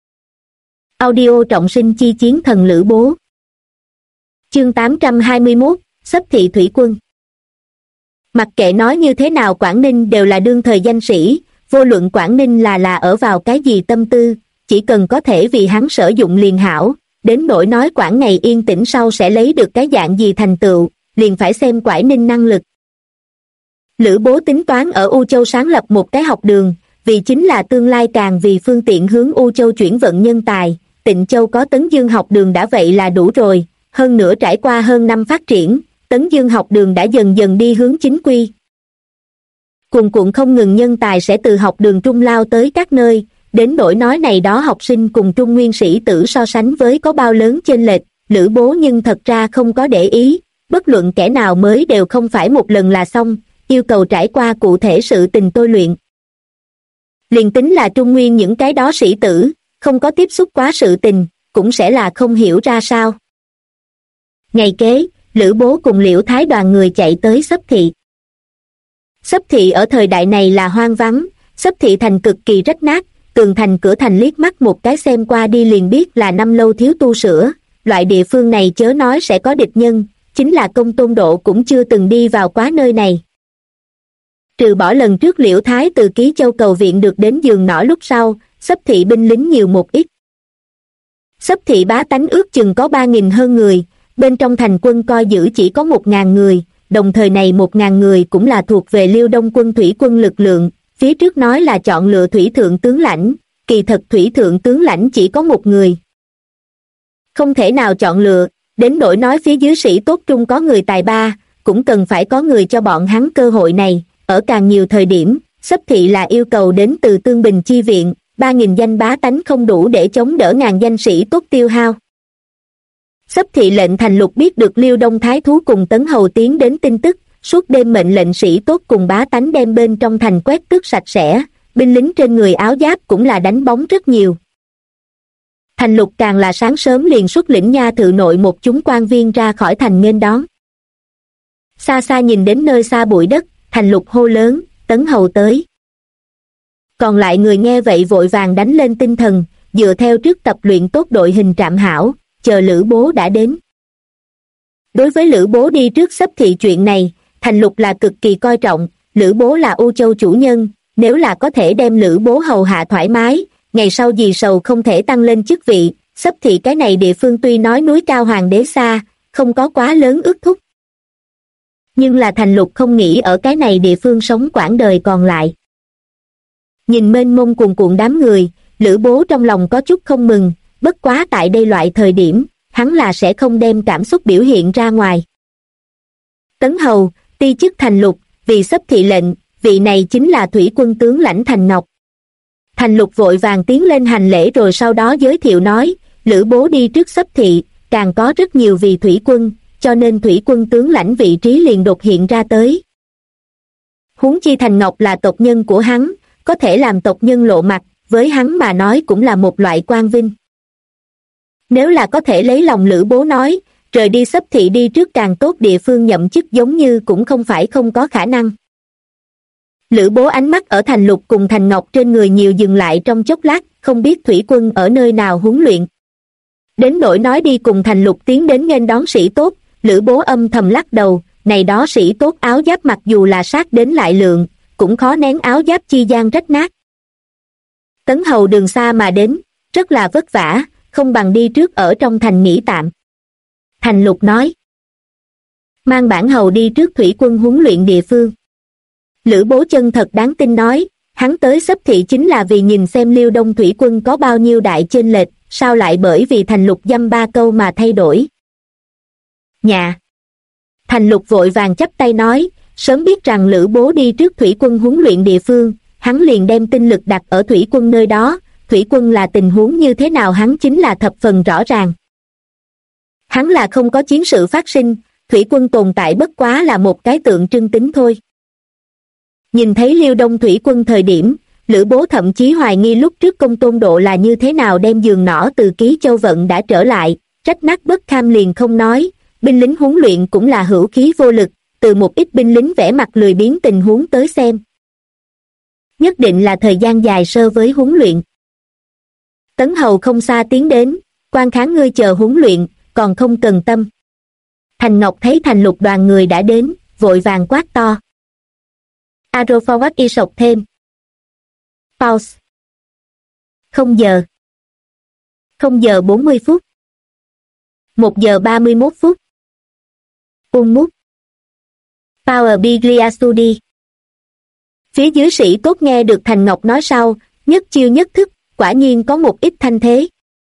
Audio trọng sinh chi chiến thần Lữ Bố. Chương 821, xấp thị thủy quân. Mặc kệ nói như thế nào Quảng Ninh đều là đương thời danh sĩ, vô luận Quảng Ninh là ở vào cái gì tâm tư, chỉ cần có thể vì hắn sử dụng liền hảo, đến nỗi nói Quảng ngày yên tĩnh sau sẽ lấy được cái dạng gì thành tựu, liền phải xem Quảng Ninh năng lực. Lữ Bố tính toán ở U Châu sáng lập một cái học đường, vì chính là tương lai càng vì phương tiện hướng U Châu chuyển vận nhân tài, Tịnh Châu có Tấn Dương học đường đã vậy là đủ rồi, hơn nữa trải qua hơn năm phát triển, Tấn Dương học đường đã dần dần đi hướng chính quy. Cuồn cuộn không ngừng nhân tài sẽ từ học đường trung lao tới các nơi, đến nỗi nói này đó học sinh cùng trung nguyên sĩ tử so sánh với có bao lớn chênh lệch, Lữ Bố nhưng thật ra không có để ý, bất luận kẻ nào mới đều không phải một lần là xong, yêu cầu trải qua cụ thể sự tình tôi luyện. Liền tính là trung nguyên những cái đó sĩ tử, không có tiếp xúc quá sự tình, cũng sẽ là không hiểu ra sao. Ngày kế, Lữ Bố cùng Liễu Thái đoàn người chạy tới Xấp Thị. Xấp Thị ở thời đại này là hoang vắng, Xấp Thị thành cực kỳ rách nát, tường thành cửa thành liếc mắt một cái xem qua đi liền biết là năm lâu thiếu tu sửa, loại địa phương này chớ nói sẽ có địch nhân, chính là Công Tôn Độ cũng chưa từng đi vào quá nơi này. Trừ bỏ lần trước Liễu Thái từ Ký Châu cầu viện được đến giường nỏ lúc sau, xấp thị binh lính nhiều một ít. Xấp thị bá tánh ước chừng có 3.000 hơn người, bên trong thành quân coi giữ chỉ có 1.000 người, đồng thời này 1.000 người cũng là thuộc về Liêu Đông quân thủy quân lực lượng, phía trước nói là chọn lựa thủy thượng tướng lãnh, kỳ thật thủy thượng tướng lãnh chỉ có một người. Không thể nào chọn lựa, đến nỗi nói phía dưới sĩ tốt trung có người tài ba, cũng cần phải có người cho bọn hắn cơ hội này, ở càng nhiều thời điểm, xấp thị là yêu cầu đến từ Tương Bình chi viện, 3.000 danh bá tánh không đủ để chống đỡ ngàn danh sĩ tốt tiêu hao. Xấp thị lệnh Thành Lục biết được Liêu Đông Thái Thú cùng Tấn Hầu tiến đến tin tức, suốt đêm mệnh lệnh sĩ tốt cùng bá tánh đem bên trong thành quét tước sạch sẽ, binh lính trên người áo giáp cũng là đánh bóng rất nhiều. Thành Lục càng là sáng sớm liền xuất lĩnh nha thự nội một chúng quan viên ra khỏi thành nghênh đón. Xa xa nhìn đến nơi xa bụi đất, Thành Lục hô lớn, Tấn Hầu tới. Còn lại người nghe vậy vội vàng đánh lên tinh thần, dựa theo trước tập luyện tốt đội hình trạm hảo, chờ Lữ Bố đã đến. Đối với Lữ Bố đi trước xấp thị chuyện này, Thành Lục là cực kỳ coi trọng, Lữ Bố là U Châu chủ nhân, nếu là có thể đem Lữ Bố hầu hạ thoải mái, ngày sau gì sầu không thể tăng lên chức vị, xấp thị cái này địa phương tuy nói núi cao hoàng đế xa, không có quá lớn ước thúc. Nhưng là Thành Lục không nghĩ ở cái này địa phương sống quãng đời còn lại. Nhìn mênh mông cuồn cuộn đám người, Lữ Bố trong lòng có chút không mừng, bất quá tại đây loại thời điểm, hắn là sẽ không đem cảm xúc biểu hiện ra ngoài. Tấn Hầu, ti chức Thành Lục, vì xấp thị lệnh, vị này chính là thủy quân tướng lãnh Thành Ngọc. Thành Lục vội vàng tiến lên hành lễ rồi sau đó giới thiệu nói, Lữ Bố đi trước xấp thị, càng có rất nhiều vị thủy quân, cho nên thủy quân tướng lãnh vị trí liền đột hiện ra tới. Huống chi Thành Ngọc là tộc nhân của hắn, có thể làm tộc nhân lộ mặt, với hắn mà nói cũng là một loại quang vinh. Nếu là có thể lấy lòng Lữ Bố nói, rời đi xấp thị đi trước càng tốt địa phương nhậm chức giống như cũng không phải không có khả năng. Lữ Bố ánh mắt ở Thành Lục cùng Thành Ngọc trên người nhiều dừng lại trong chốc lát, không biết thủy quân ở nơi nào huấn luyện. Đến nỗi nói đi cùng Thành Lục tiến đến nghênh đón sĩ tốt, Lữ Bố âm thầm lắc đầu, này đó sĩ tốt áo giáp mặc dù là sát đến lại lượng, cũng khó nén áo giáp chi gian rách nát. Tấn Hầu đường xa mà đến, rất là vất vả, không bằng đi trước ở trong thành nghỉ tạm. Thành Lục nói, mang bản hầu đi trước thủy quân huấn luyện địa phương. Lữ Bố chân thật đáng tin nói, hắn tới xấp thị chính là vì nhìn xem Liêu Đông thủy quân có bao nhiêu đại chênh lệch, sao lại bởi vì Thành Lục dăm ba câu mà thay đổi. Nhà. Thành Lục vội vàng chắp tay nói, sớm biết rằng Lữ Bố đi trước thủy quân huấn luyện địa phương, hắn liền đem tinh lực đặt ở thủy quân nơi đó, thủy quân là tình huống như thế nào hắn chính là thập phần rõ ràng. Hắn là không có chiến sự phát sinh, thủy quân tồn tại bất quá là một cái tượng trưng tính thôi. Nhìn thấy Liêu Đông thủy quân thời điểm, Lữ Bố thậm chí hoài nghi lúc trước Công Tôn Độ là như thế nào đem giường nỏ từ Ký Châu vận đã trở lại, rách nát bất kham liền không nói, binh lính huấn luyện cũng là hữu khí vô lực, từ một ít binh lính vẽ mặt lười biếng tình huống tới xem. Nhất định là thời gian dài sơ với huấn luyện. Tấn Hầu không xa tiến đến, quan kháng ngươi chờ huấn luyện, còn không cần tâm. Thành Ngọc thấy Thành Lục đoàn người đã đến, vội vàng quát to. Arrow forward y sộc thêm. Pause. 0 giờ. 0 giờ 40 phút. 1 giờ 31 phút. Mút. Power Biglia Studi. Phía dưới sĩ tốt nghe được Thành Ngọc nói sau, nhất chiêu nhất thức, quả nhiên có một ít thanh thế.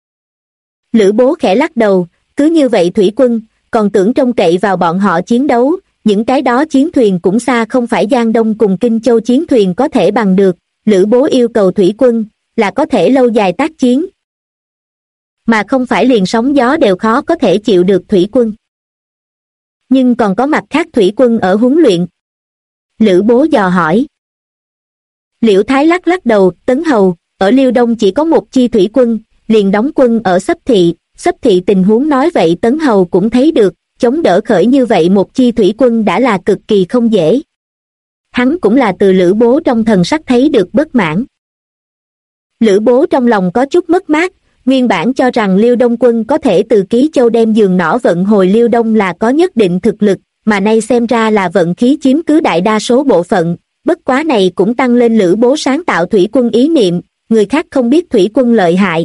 Lữ Bố khẽ lắc đầu, cứ như vậy thủy quân, còn tưởng trông cậy vào bọn họ chiến đấu, những cái đó chiến thuyền cũng xa không phải Giang Đông cùng Kinh Châu chiến thuyền có thể bằng được, Lữ Bố yêu cầu thủy quân, là có thể lâu dài tác chiến. Mà không phải liền sóng gió đều khó có thể chịu được thủy quân. Nhưng còn có mặt khác thủy quân ở huấn luyện. Lữ Bố dò hỏi. Liễu Thái lắc lắc đầu, Tấn Hầu, ở Liêu Đông chỉ có một chi thủy quân, liền đóng quân ở xấp thị tình huống nói vậy Tấn Hầu cũng thấy được, chống đỡ khởi như vậy một chi thủy quân đã là cực kỳ không dễ. Hắn cũng là từ Lữ Bố trong thần sắc thấy được bất mãn. Lữ Bố trong lòng có chút mất mát, nguyên bản cho rằng Liêu Đông quân có thể từ Ký Châu đem giường nỏ vận hồi Liêu Đông là có nhất định thực lực, mà nay xem ra là vận khí chiếm cứ đại đa số bộ phận, bất quá này cũng tăng lên Lữ Bố sáng tạo thủy quân ý niệm, người khác không biết thủy quân lợi hại.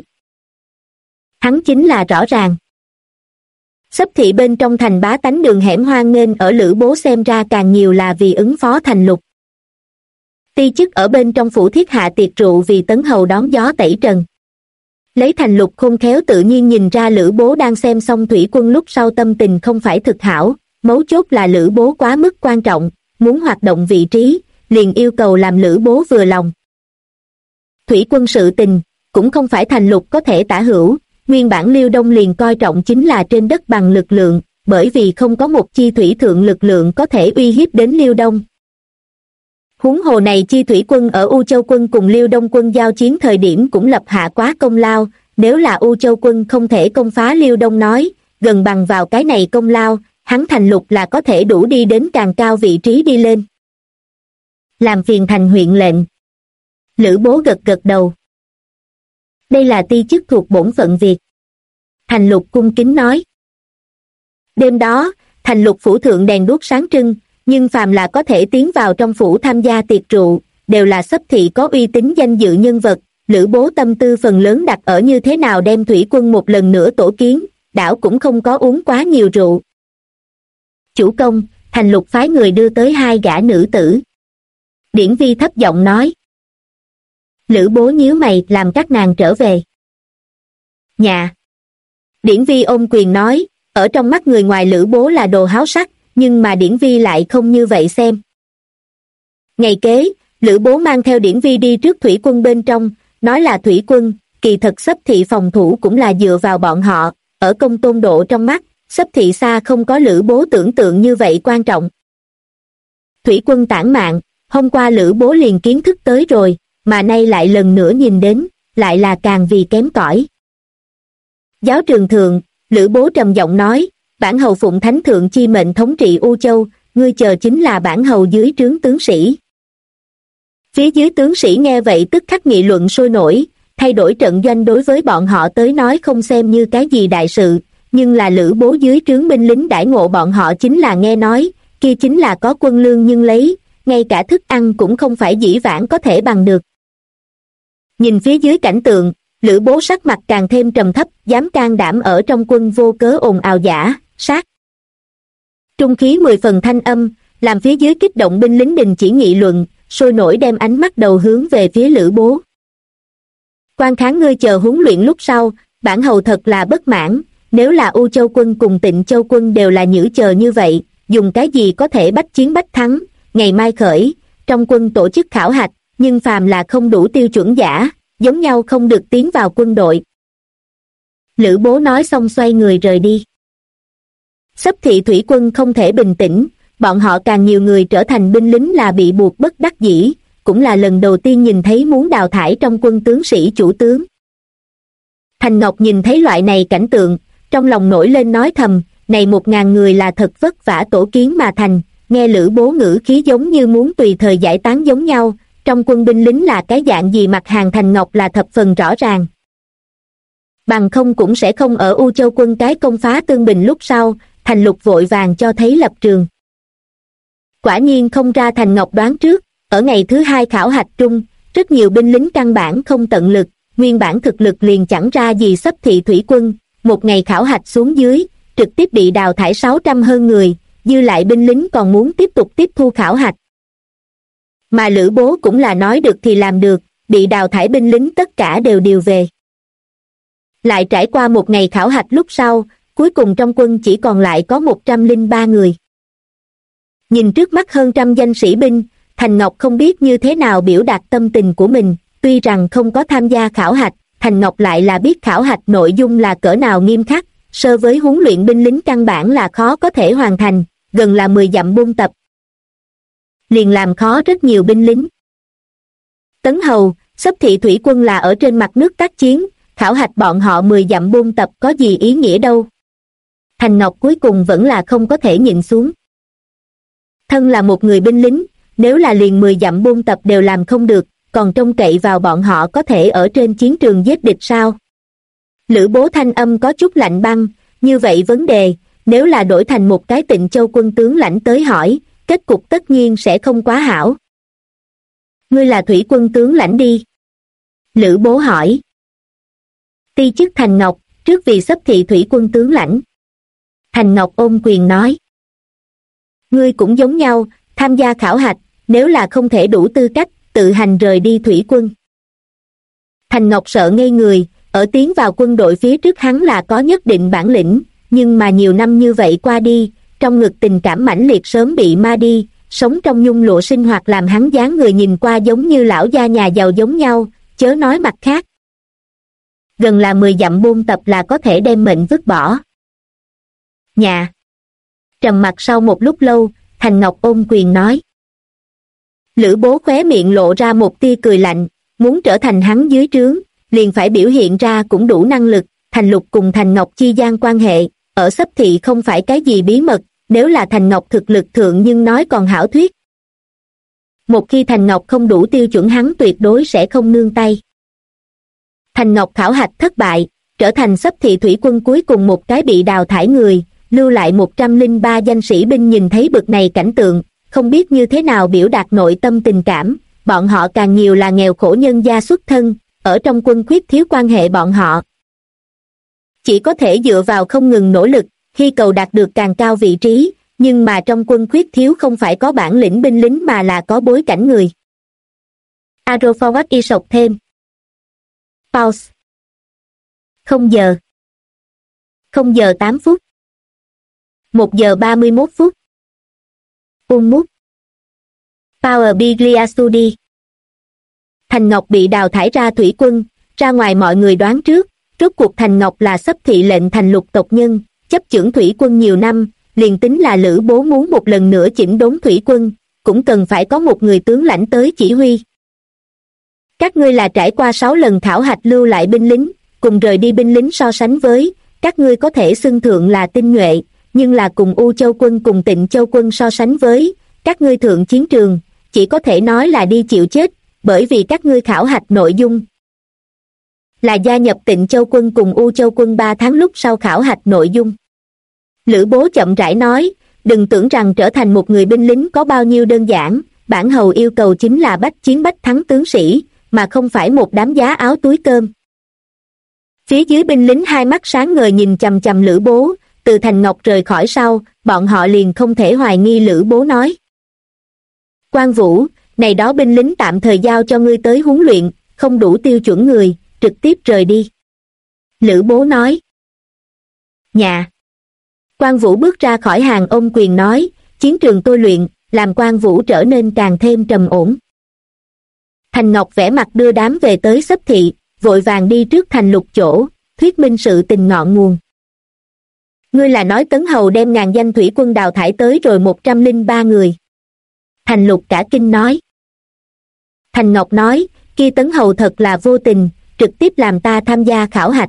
Hắn chính là rõ ràng. Xấp thị bên trong thành bá tánh đường hẻm hoang nghênh ở Lữ Bố xem ra càng nhiều là vì ứng phó Thành Lục. Ti chức ở bên trong phủ thiết hạ tiệc rượu vì Tấn Hầu đón gió tẩy trần. Lấy Thành Lục khôn khéo tự nhiên nhìn ra Lữ Bố đang xem xong thủy quân lúc sau tâm tình không phải thực hảo, mấu chốt là Lữ Bố quá mức quan trọng, muốn hoạt động vị trí, liền yêu cầu làm Lữ Bố vừa lòng. Thủy quân sự tình, cũng không phải Thành Lục có thể tả hữu, nguyên bản Liêu Đông liền coi trọng chính là trên đất bằng lực lượng, bởi vì không có một chi thủy thượng lực lượng có thể uy hiếp đến Liêu Đông. Huống hồ này chi thủy quân ở U Châu quân cùng Liêu Đông quân giao chiến thời điểm cũng lập hạ quá công lao, nếu là U Châu quân không thể công phá Liêu Đông nói, gần bằng vào cái này công lao, hắn Thành Lục là có thể đủ đi đến càng cao vị trí đi lên. Làm phiền thành huyện lệnh. Lữ Bố gật gật đầu. Đây là ti chức thuộc bổn phận việc. Thành Lục cung kính nói. Đêm đó, Thành Lục phủ thượng đèn đuốc sáng trưng, nhưng phàm là có thể tiến vào trong phủ tham gia tiệc rượu, đều là xấp thị có uy tín danh dự nhân vật. Lữ Bố tâm tư phần lớn đặt ở như thế nào đem thủy quân một lần nữa tổ kiến, đảo cũng không có uống quá nhiều rượu. Chủ công, Thành Lục phái người đưa tới 2 gã nữ tử. Điển Vi thấp giọng nói. Lữ Bố nhíu mày làm các nàng trở về. Nhà. Điển Vi ôm quyền nói, ở trong mắt người ngoài Lữ Bố là đồ háo sắc, nhưng mà Điển Vi lại không như vậy xem. Ngày kế, Lữ Bố mang theo Điển Vi đi trước thủy quân bên trong, nói là thủy quân, kỳ thật xấp thị phòng thủ cũng là dựa vào bọn họ, ở công tôn độ trong mắt, xấp thị xa không có Lữ Bố tưởng tượng như vậy quan trọng. Thủy quân tản mạn, hôm qua Lữ Bố liền kiến thức tới rồi, mà nay lại lần nữa nhìn đến, lại là càng vì kém cỏi. Giáo trường thượng, Lữ Bố trầm giọng nói, bản hầu phụng thánh thượng chi mệnh thống trị U Châu, ngươi chờ chính là bản hầu dưới trướng tướng sĩ. Phía dưới tướng sĩ nghe vậy tức khắc nghị luận sôi nổi, thay đổi trận doanh đối với bọn họ tới nói không xem như cái gì đại sự, nhưng là Lữ Bố dưới trướng binh lính đãi ngộ bọn họ chính là nghe nói, kia chính là có quân lương nhưng lấy, ngay cả thức ăn cũng không phải dĩ vãng có thể bằng được. Nhìn phía dưới cảnh tượng, Lữ Bố sắc mặt càng thêm trầm thấp, dám can đảm ở trong quân vô cớ ồn ào giả, sát. Trung khí 10 phần thanh âm, làm phía dưới kích động binh lính đình chỉ nghị luận, sôi nổi đem ánh mắt đầu hướng về phía Lữ Bố. Quan kháng ngươi chờ huấn luyện lúc sau, bản hầu thật là bất mãn, nếu là U Châu quân cùng Tịnh Châu quân đều là nhữ chờ như vậy, dùng cái gì có thể bách chiến bách thắng, ngày mai khởi, trong quân tổ chức khảo hạch, nhưng phàm là không đủ tiêu chuẩn giả, giống nhau không được tiến vào quân đội. Lữ Bố nói xong xoay người rời đi. Xấp thị thủy quân không thể bình tĩnh, bọn họ càng nhiều người trở thành binh lính là bị buộc bất đắc dĩ, cũng là lần đầu tiên nhìn thấy muốn đào thải trong quân tướng sĩ chủ tướng. Thành Ngọc nhìn thấy loại này cảnh tượng, trong lòng nổi lên nói thầm, này 1000 người là thật vất vả tổ kiến mà thành, nghe Lữ Bố ngữ khí giống như muốn tùy thời giải tán giống nhau, trong quân binh lính là cái dạng gì mặt hàng Thành Ngọc là thập phần rõ ràng. Bằng không cũng sẽ không ở U Châu quân cái công phá Tương Bình lúc sau, Thành Lục vội vàng cho thấy lập trường. Quả nhiên không ra Thành Ngọc đoán trước, ở ngày thứ 2 khảo hạch trung, rất nhiều binh lính căn bản không tận lực, nguyên bản thực lực liền chẳng ra gì xấp thị thủy quân, một ngày khảo hạch xuống dưới, trực tiếp bị đào thải 600 hơn người, dư lại binh lính còn muốn tiếp tục tiếp thu khảo hạch. Mà Lữ Bố cũng là nói được thì làm được, bị đào thải binh lính tất cả đều điều về. Lại trải qua một ngày khảo hạch lúc sau, cuối cùng trong quân chỉ còn lại có 103 người. Nhìn trước mắt hơn trăm danh sĩ binh, Thành Ngọc không biết như thế nào biểu đạt tâm tình của mình, tuy rằng không có tham gia khảo hạch, Thành Ngọc lại là biết khảo hạch nội dung là cỡ nào nghiêm khắc, so với huấn luyện binh lính căn bản là khó có thể hoàn thành, gần là 10 dặm buôn tập. Liền làm khó rất nhiều binh lính. Tấn Hầu, xấp thị thủy quân là ở trên mặt nước tác chiến, khảo hạch bọn họ 10 dặm buôn tập có gì ý nghĩa đâu. Thành Ngọc cuối cùng vẫn là không có thể nhịn xuống. Thân là một người binh lính, nếu là liền 10 dặm buôn tập đều làm không được, còn trông cậy vào bọn họ có thể ở trên chiến trường giết địch sao? Lữ Bố thanh âm có chút lạnh băng, như vậy vấn đề, nếu là đổi thành một cái Tịnh Châu quân tướng lãnh tới hỏi, kết cục tất nhiên sẽ không quá hảo. Ngươi là thủy quân tướng lãnh đi. Lữ Bố hỏi. Ti chức Thành Ngọc, trước vì xấp thị thủy quân tướng lãnh. Thành Ngọc ôm quyền nói. Ngươi cũng giống nhau, tham gia khảo hạch, nếu là không thể đủ tư cách, tự hành rời đi thủy quân. Thành Ngọc sợ ngây người, ở tiến vào quân đội phía trước hắn là có nhất định bản lĩnh, nhưng mà nhiều năm như vậy qua đi, trong ngực tình cảm mãnh liệt sớm bị ma đi, sống trong nhung lụa sinh hoạt làm hắn dáng người nhìn qua giống như lão gia nhà giàu giống nhau, chớ nói mặt khác. Gần là 10 dặm buôn tập là có thể đem mệnh vứt bỏ. Nhà. Trầm mặc sau một lúc lâu, Thành Ngọc ôm quyền nói. Lữ Bố khóe miệng lộ ra một tia cười lạnh, muốn trở thành hắn dưới trướng, liền phải biểu hiện ra cũng đủ năng lực. Thành Lục cùng Thành Ngọc chi gian quan hệ, ở xấp thị không phải cái gì bí mật, nếu là Thành Ngọc thực lực thượng nhưng nói còn hảo thuyết. Một khi Thành Ngọc không đủ tiêu chuẩn hắn tuyệt đối sẽ không nương tay. Thành Ngọc khảo hạch thất bại, trở thành xấp thị thủy quân cuối cùng một cái bị đào thải người, lưu lại 103 danh sĩ binh nhìn thấy bực này cảnh tượng, không biết như thế nào biểu đạt nội tâm tình cảm, bọn họ càng nhiều là nghèo khổ nhân gia xuất thân, ở trong quân khuyết thiếu quan hệ bọn họ. Chỉ có thể dựa vào không ngừng nỗ lực, hy cầu đạt được càng cao vị trí, nhưng mà trong quân khuyết thiếu không phải có bản lĩnh binh lính mà là có bối cảnh người. Arrow forward y sọc thêm. Pause. 0 giờ. 0 giờ 8 phút. 1 giờ 31 phút. Mút. Power Biglia Studi. Thành Ngọc bị đào thải ra thủy quân, ra ngoài mọi người đoán trước, rốt cuộc Thành Ngọc là xấp thị lệnh Thành Lục tộc nhân, chấp chưởng thủy quân nhiều năm, liền tính là Lữ Bố muốn một lần nữa chỉnh đốn thủy quân, cũng cần phải có một người tướng lãnh tới chỉ huy. Các ngươi là trải qua 6 lần khảo hạch lưu lại binh lính, cùng rời đi binh lính so sánh với, các ngươi có thể xưng thượng là tinh nhuệ, nhưng là cùng U Châu quân cùng Tịnh Châu quân so sánh với, các ngươi thượng chiến trường, chỉ có thể nói là đi chịu chết, bởi vì các ngươi khảo hạch nội dung là gia nhập Tịnh Châu quân cùng U Châu quân 3 tháng lúc sau khảo hạch nội dung. Lữ Bố chậm rãi nói, đừng tưởng rằng trở thành một người binh lính có bao nhiêu đơn giản, bản hầu yêu cầu chính là bách chiến bách thắng tướng sĩ, mà không phải một đám giá áo túi cơm. Phía dưới binh lính hai mắt sáng ngời nhìn chằm chằm Lữ Bố, từ Thành Ngọc rời khỏi sau, bọn họ liền không thể hoài nghi Lữ Bố nói. Quan Vũ, này đó binh lính tạm thời giao cho ngươi tới huấn luyện, không đủ tiêu chuẩn người, trực tiếp rời đi. Lữ Bố nói. Nhà. Quan Vũ bước ra khỏi hàng ôm quyền nói, chiến trường tôi luyện, làm Quan Vũ trở nên càng thêm trầm ổn. Thành Ngọc vẻ mặt đưa đám về tới xấp thị, vội vàng đi trước Thành Lục chỗ, thuyết minh sự tình ngọn nguồn. Ngươi là nói Tấn Hầu đem ngàn danh thủy quân đào thải tới rồi 103 người. Thành Lục cả kinh nói. Thành Ngọc nói, kia Tấn Hầu thật là vô tình, trực tiếp làm ta tham gia khảo hạch.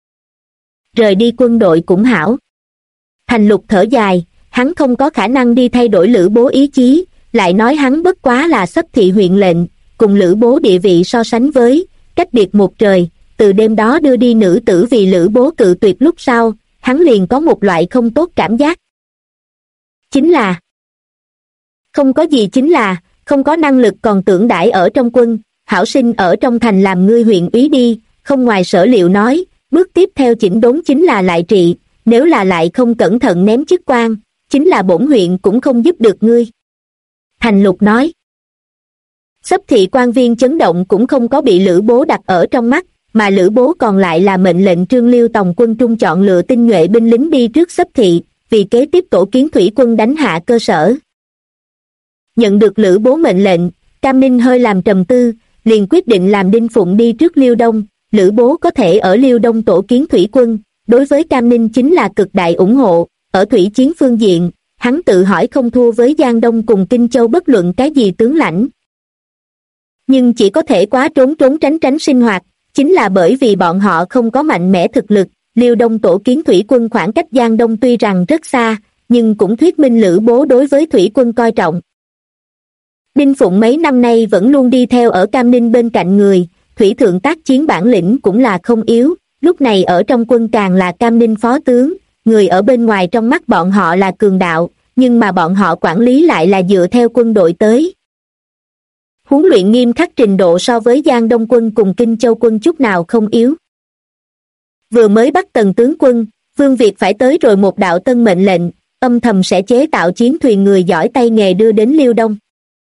Rời đi quân đội cũng hảo. Thành Lục thở dài, hắn không có khả năng đi thay đổi Lữ Bố ý chí, lại nói hắn bất quá là xấp thị huyện lệnh, cùng Lữ Bố địa vị so sánh với, cách biệt một trời, từ đêm đó đưa đi nữ tử vì Lữ Bố cự tuyệt lúc sau, hắn liền có một loại không tốt cảm giác. Chính là không có gì chính là, không có năng lực còn tưởng đãi ở trong quân, hảo sinh ở trong thành làm ngươi huyện úy đi, không ngoài sở liệu nói, bước tiếp theo chỉnh đốn chính là lại trị, nếu là lại không cẩn thận ném chức quan, chính là bổn huyện cũng không giúp được ngươi. Thành Lục nói. Xấp thị quan viên chấn động cũng không có bị Lữ Bố đặt ở trong mắt, mà Lữ Bố còn lại là mệnh lệnh Trương Liêu Tòng quân trung chọn lựa tinh nhuệ binh lính đi trước xấp thị, vì kế tiếp tổ kiến thủy quân đánh hạ cơ sở. Nhận được Lữ Bố mệnh lệnh, Cam Ninh hơi làm trầm tư, liền quyết định làm Đinh Phụng đi trước Liêu Đông, Lữ Bố có thể ở Liêu Đông tổ kiến thủy quân, đối với Cam Ninh chính là cực đại ủng hộ, ở thủy chiến phương diện, hắn tự hỏi không thua với Giang Đông cùng Kinh Châu bất luận cái gì tướng lãnh. Nhưng chỉ có thể quá trốn trốn tránh tránh sinh hoạt, chính là bởi vì bọn họ không có mạnh mẽ thực lực, Liêu Đông tổ kiến thủy quân khoảng cách Giang Đông tuy rằng rất xa, nhưng cũng thuyết minh Lữ Bố đối với thủy quân coi trọng. Đinh Phụng mấy năm nay vẫn luôn đi theo ở Cam Ninh bên cạnh người, thủy thượng tác chiến bản lĩnh cũng là không yếu, lúc này ở trong quân càng là cam ninh phó tướng, người ở bên ngoài trong mắt bọn họ là cường đạo, nhưng mà bọn họ quản lý lại là dựa theo quân đội tới. Huấn luyện nghiêm khắc trình độ so với Giang Đông quân cùng Kinh Châu quân chút nào không yếu. Vừa mới bắt Tần tướng quân, Vương Việt phải tới rồi một đạo tân mệnh lệnh, âm thầm sẽ chế tạo chiến thuyền người giỏi tay nghề đưa đến Liêu Đông.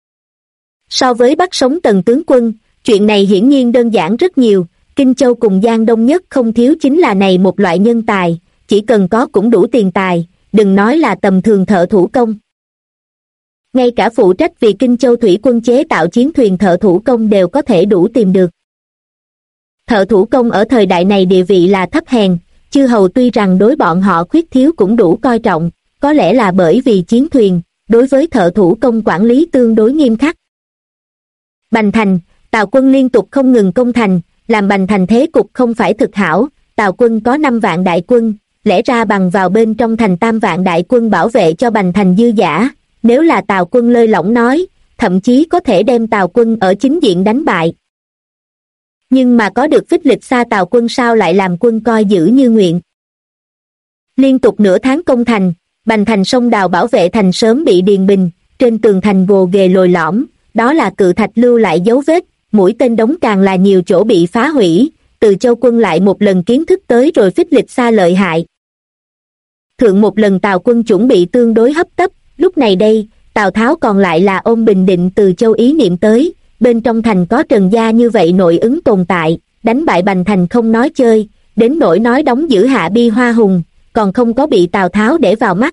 So với bắt sống Tần tướng quân, chuyện này hiển nhiên đơn giản rất nhiều, Kinh Châu cùng Giang Đông nhất không thiếu chính là này một loại nhân tài, chỉ cần có cũng đủ tiền tài, đừng nói là tầm thường thợ thủ công. Ngay cả phụ trách vì Kinh Châu thủy quân chế tạo chiến thuyền thợ thủ công đều có thể đủ tìm được. Thợ thủ công ở thời đại này địa vị là thấp hèn, chư hầu tuy rằng đối bọn họ khuyết thiếu cũng đủ coi trọng, có lẽ là bởi vì chiến thuyền, đối với thợ thủ công quản lý tương đối nghiêm khắc. Bành Thành, Tào quân liên tục không ngừng công thành, làm Bành Thành thế cục không phải thực hảo, Tào quân có 5 vạn đại quân, lẽ ra bằng vào bên trong thành 3 vạn đại quân bảo vệ cho Bành Thành dư dả, nếu là Tào quân lơi lỏng nói, thậm chí có thể đem Tào quân ở chính diện đánh bại. Nhưng mà có được phích lịch xa Tào quân sao lại làm quân coi giữ như nguyện. Liên tục nửa tháng công thành, Bành Thành sông đào bảo vệ thành sớm bị điền bình, trên tường thành gồ ghề lồi lõm, đó là cự thạch lưu lại dấu vết, mũi tên đống càng là nhiều chỗ bị phá hủy, Từ Châu quân lại một lần kiến thức tới rồi phích lịch xa lợi hại. Thượng một lần Tào quân chuẩn bị tương đối hấp tấp, lúc này đây, Tào Tháo còn lại là ôm bình định Từ Châu ý niệm tới, bên trong thành có Trần gia như vậy nội ứng tồn tại, đánh bại Bành Thành không nói chơi, đến nỗi nói đóng giữ Hạ Bi Hoa Hùng, còn không có bị Tào Tháo để vào mắt.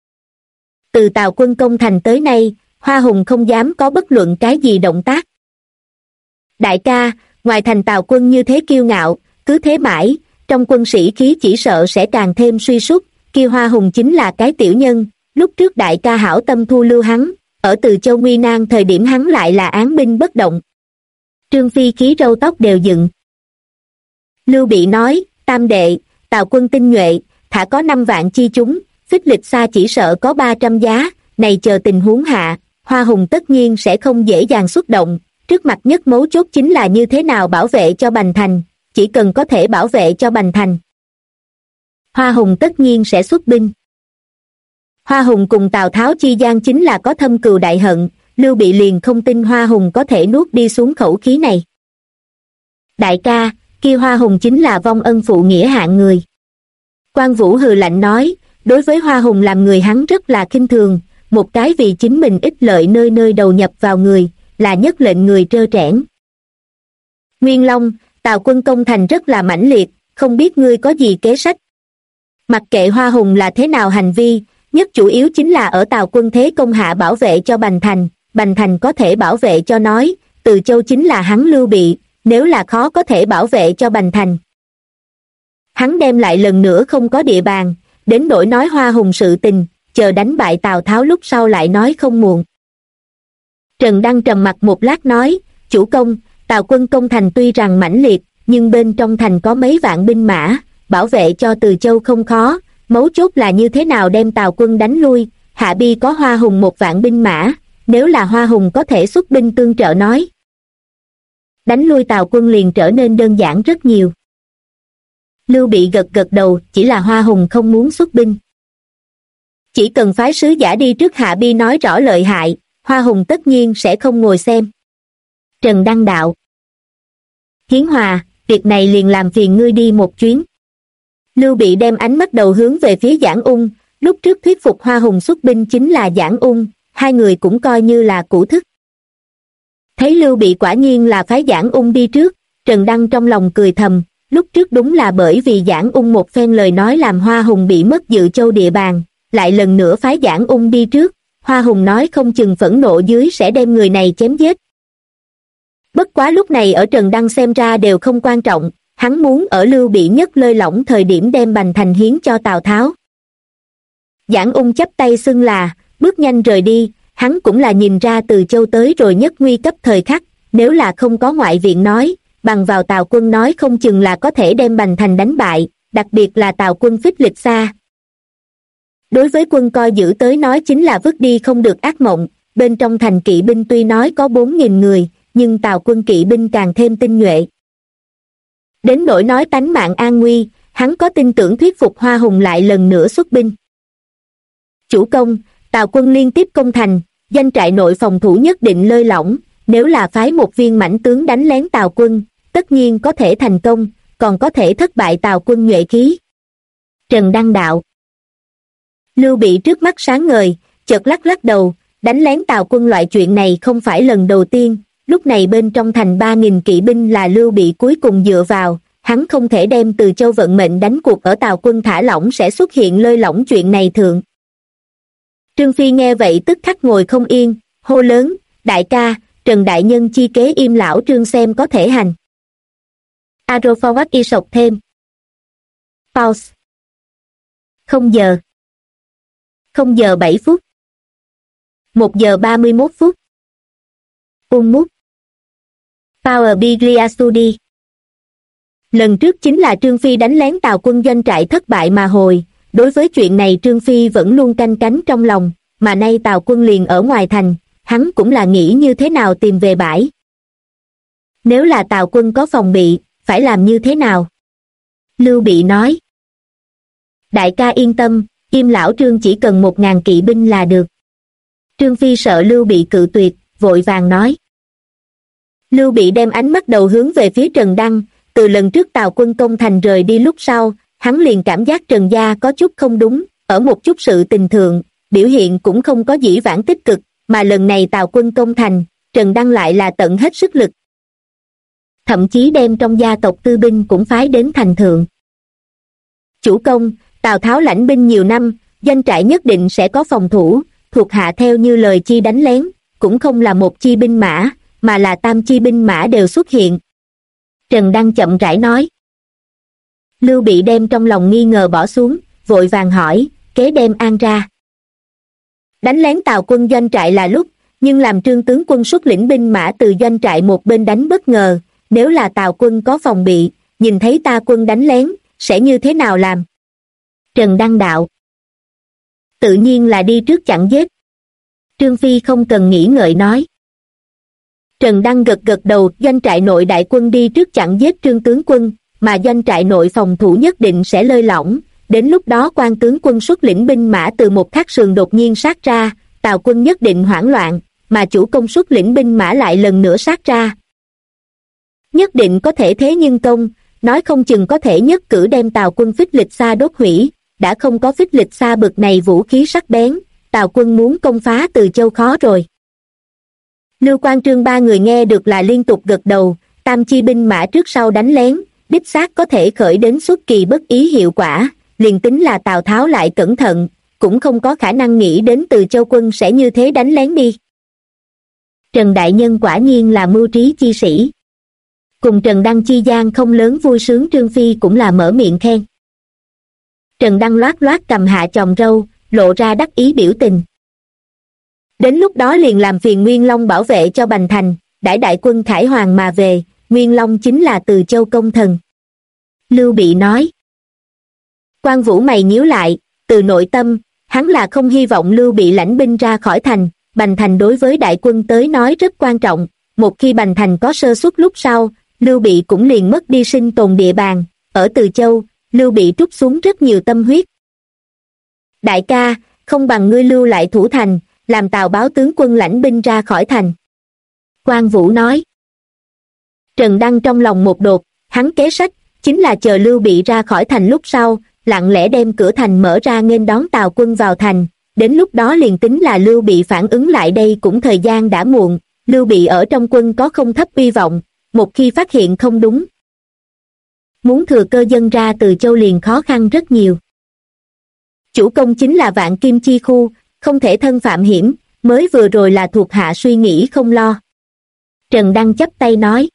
Từ Tào quân công thành tới nay, Hoa Hùng không dám có bất luận cái gì động tác. Đại ca, ngoài thành Tào quân như thế kiêu ngạo, cứ thế mãi, trong quân sĩ khí chỉ sợ sẽ càng thêm suy sút, kia Hoa Hùng chính là cái tiểu nhân, lúc trước đại ca hảo tâm thu lưu hắn, ở Từ Châu nguy nan thời điểm hắn lại là án binh bất động. Trương Phi khí râu tóc đều dựng. Lưu Bị nói, tam đệ, Tào quân tinh nhuệ, thả có 5 vạn chi chúng, phích lịch xa chỉ sợ có 300 giá, này chờ tình huống hạ, Hoa Hùng tất nhiên sẽ không dễ dàng xuất động, trước mặt nhất mấu chốt chính là như thế nào bảo vệ cho Bành Thành, chỉ cần có thể bảo vệ cho Bành Thành, Hoa Hùng tất nhiên sẽ xuất binh. Hoa Hùng cùng Tào Tháo chi gian chính là có thâm cừu đại hận, Lưu Bị liền không tin Hoa Hùng có thể nuốt đi xuống khẩu khí này. Đại ca, kia Hoa Hùng chính là vong ân phụ nghĩa hạng người. Quan Vũ hừ lạnh nói, đối với Hoa Hùng làm người hắn rất là khinh thường, một cái vì chính mình ích lợi nơi nơi đầu nhập vào người, là nhất lệnh người trơ trẽn. Nguyên Long, Tào quân công thành rất là mãnh liệt, không biết ngươi có gì kế sách. Mặc kệ Hoa Hùng là thế nào hành vi, nhất chủ yếu chính là ở Tào quân thế công hạ bảo vệ cho Bành Thành có thể bảo vệ cho nói, Từ Châu chính là hắn Lưu Bị, nếu là khó có thể bảo vệ cho Bành Thành. Hắn đem lại lần nữa không có địa bàn, đến nỗi nói Hoa Hùng sự tình, chờ đánh bại Tào Tháo lúc sau lại nói không muộn. Trần Đăng trầm mặt một lát nói, chủ công, Tào quân công thành tuy rằng mãnh liệt, nhưng bên trong thành có mấy vạn binh mã, bảo vệ cho Từ Châu không khó, mấu chốt là như thế nào đem Tào quân đánh lui, Hạ Bi có Hoa Hùng 1 vạn binh mã, nếu là Hoa Hùng có thể xuất binh tương trợ nói. Đánh lui Tào quân liền trở nên đơn giản rất nhiều. Lưu Bị gật gật đầu, chỉ là Hoa Hùng không muốn xuất binh. Chỉ cần phái sứ giả đi trước Hạ Bi nói rõ lợi hại, Hoa Hùng tất nhiên sẽ không ngồi xem. Trần Đăng đạo. Hiến Hòa, việc này liền làm phiền ngươi đi một chuyến. Lưu Bị đem ánh mắt đầu hướng về phía Giảng Ung, lúc trước thuyết phục Hoa Hùng xuất binh chính là Giảng Ung, hai người cũng coi như là cũ thức. Thấy Lưu Bị quả nhiên là phái Giảng Ung đi trước, Trần Đăng trong lòng cười thầm, lúc trước đúng là bởi vì Giảng Ung một phen lời nói làm Hoa Hùng bị mất Dự Châu địa bàn, lại lần nữa phái Giảng Ung đi trước, Hoa Hùng nói không chừng phẫn nộ dưới sẽ đem người này chém giết. Bất quá lúc này ở Trần Đăng xem ra đều không quan trọng, hắn muốn ở Lưu Bị nhất lơi lỏng thời điểm đem Bành Thành hiến cho Tào Tháo. Giảng Ung chắp tay xưng là, bước nhanh rời đi, hắn cũng là nhìn ra Từ Châu tới rồi nhất nguy cấp thời khắc, nếu là không có ngoại viện nói, bằng vào Tào quân nói không chừng là có thể đem Bành Thành đánh bại, đặc biệt là Tào quân phích lịch xa. Đối với quân coi giữ tới nói chính là vứt đi không được ác mộng, bên trong thành kỵ binh tuy nói có 4.000 người, nhưng Tào quân kỵ binh càng thêm tinh nhuệ. Đến nỗi nói tánh mạng an nguy, hắn có tin tưởng thuyết phục Hoa Hùng lại lần nữa xuất binh. Chủ công, Tào quân liên tiếp công thành, doanh trại nội phòng thủ nhất định lơi lỏng, nếu là phái một viên mãnh tướng đánh lén Tào quân, tất nhiên có thể thành công, còn có thể thất bại Tào quân nhuệ khí. Trần Đăng đạo. Lưu Bị trước mắt sáng ngời, chợt lắc lắc đầu, đánh lén Tào quân loại chuyện này không phải lần đầu tiên, lúc này bên trong thành 3.000 kỵ binh là Lưu Bị cuối cùng dựa vào, hắn không thể đem Từ Châu vận mệnh đánh cuộc ở Tào quân thả lỏng sẽ xuất hiện lơi lỏng chuyện này thượng. Trương Phi nghe vậy tức khắc ngồi không yên, hô lớn, đại ca, Trần Đại Nhân chi kế im lão Trương xem có thể hành. Aroforward y sọc thêm. Pause. 0 giờ 7 phút. 1 giờ 31 phút. Mút. Power Biglia Studi. Lần trước chính là Trương Phi đánh lén Tào quân doanh trại thất bại mà hồi, đối với chuyện này Trương Phi vẫn luôn canh cánh trong lòng, mà nay Tào quân liền ở ngoài thành, hắn cũng là nghĩ như thế nào tìm về bãi. Nếu là Tào quân có phòng bị, phải làm như thế nào? Lưu Bị nói. Đại ca yên tâm, Im lão Trương chỉ cần 1.000 kỵ binh là được. Trương Phi sợ Lưu Bị cự tuyệt, vội vàng nói. Lưu Bị đem ánh mắt đầu hướng về phía Trần Đăng, từ lần trước Tào quân công thành rời đi lúc sau, hắn liền cảm giác Trần gia có chút không đúng, ở một chút sự tình thượng, biểu hiện cũng không có dĩ vãng tích cực, mà lần này Tào quân công thành, Trần Đăng lại là tận hết sức lực. Thậm chí đem trong gia tộc tư binh cũng phái đến thành thượng. Chủ công, Tào Tháo lãnh binh nhiều năm, doanh trại nhất định sẽ có phòng thủ, thuộc hạ theo như lời chi đánh lén, cũng không là một chi binh mã, mà là tam chi binh mã đều xuất hiện. Trần Đăng chậm rãi nói. Lưu Bị đem trong lòng nghi ngờ bỏ xuống, vội vàng hỏi, kế đem an ra. Đánh lén Tào quân doanh trại là lúc, nhưng làm Trương tướng quân xuất lĩnh binh mã từ doanh trại một bên đánh bất ngờ, nếu là Tào quân có phòng bị, nhìn thấy ta quân đánh lén, sẽ như thế nào làm? Trần Đăng đạo. Tự nhiên là đi trước chặn giết. Trương Phi không cần nghĩ ngợi nói. Trần Đăng gật gật đầu, doanh trại nội đại quân đi trước chặn giết Trương tướng quân, mà doanh trại nội phòng thủ nhất định sẽ lơi lỏng, đến lúc đó quan tướng quân xuất lĩnh binh mã từ một khác sườn đột nhiên sát ra, Tào quân nhất định hoảng loạn, mà chủ công xuất lĩnh binh mã lại lần nữa sát ra. Nhất định có thể thế nhưng công, nói không chừng có thể nhất cử đem Tào quân phích lịch xa đốt hủy, đã không có phích lịch xa bực này vũ khí sắc bén, Tào quân muốn công phá Từ Châu khó rồi. Lưu Quan Trương ba người nghe được là liên tục gật đầu, tam chi binh mã trước sau đánh lén, đích xác có thể khởi đến xuất kỳ bất ý hiệu quả, liền tính là Tào Tháo lại cẩn thận, cũng không có khả năng nghĩ đến Từ Châu quân sẽ như thế đánh lén đi. Trần Đại Nhân quả nhiên là mưu trí chi sĩ. Cùng Trần Đăng chi gian không lớn vui sướng Trương Phi cũng là mở miệng khen. Trần Đăng loát loát cầm hạ chòm râu, lộ ra đắc ý biểu tình. Đến lúc đó liền làm phiền Nguyên Long bảo vệ cho Bành Thành, đãi đại quân khải hoàng mà về, Nguyên Long chính là Từ Châu công thần. Lưu Bị nói. Quan Vũ mày nhíu lại, từ nội tâm, hắn là không hy vọng Lưu Bị lãnh binh ra khỏi thành, Bành Thành đối với đại quân tới nói rất quan trọng, một khi Bành Thành có sơ suất lúc sau, Lưu Bị cũng liền mất đi sinh tồn địa bàn, ở Từ Châu, Lưu Bị trút xuống rất nhiều tâm huyết. Đại ca, không bằng ngươi lưu lại thủ thành, làm Tào báo tướng quân lãnh binh ra khỏi thành. Quan Vũ nói. Trần Đăng trong lòng một đột, hắn kế sách, chính là chờ Lưu Bị ra khỏi thành lúc sau, lặng lẽ đem cửa thành mở ra nghênh đón Tào quân vào thành, đến lúc đó liền tính là Lưu Bị phản ứng lại đây cũng thời gian đã muộn, Lưu Bị ở trong quân có không thấp uy vọng, một khi phát hiện không đúng. Muốn thừa cơ dân ra Từ Châu liền khó khăn rất nhiều. Chủ công chính là Vạn Kim Chi Khu, không thể thân phạm hiểm, mới vừa rồi là thuộc hạ suy nghĩ không lo. Trần Đăng chắp tay nói.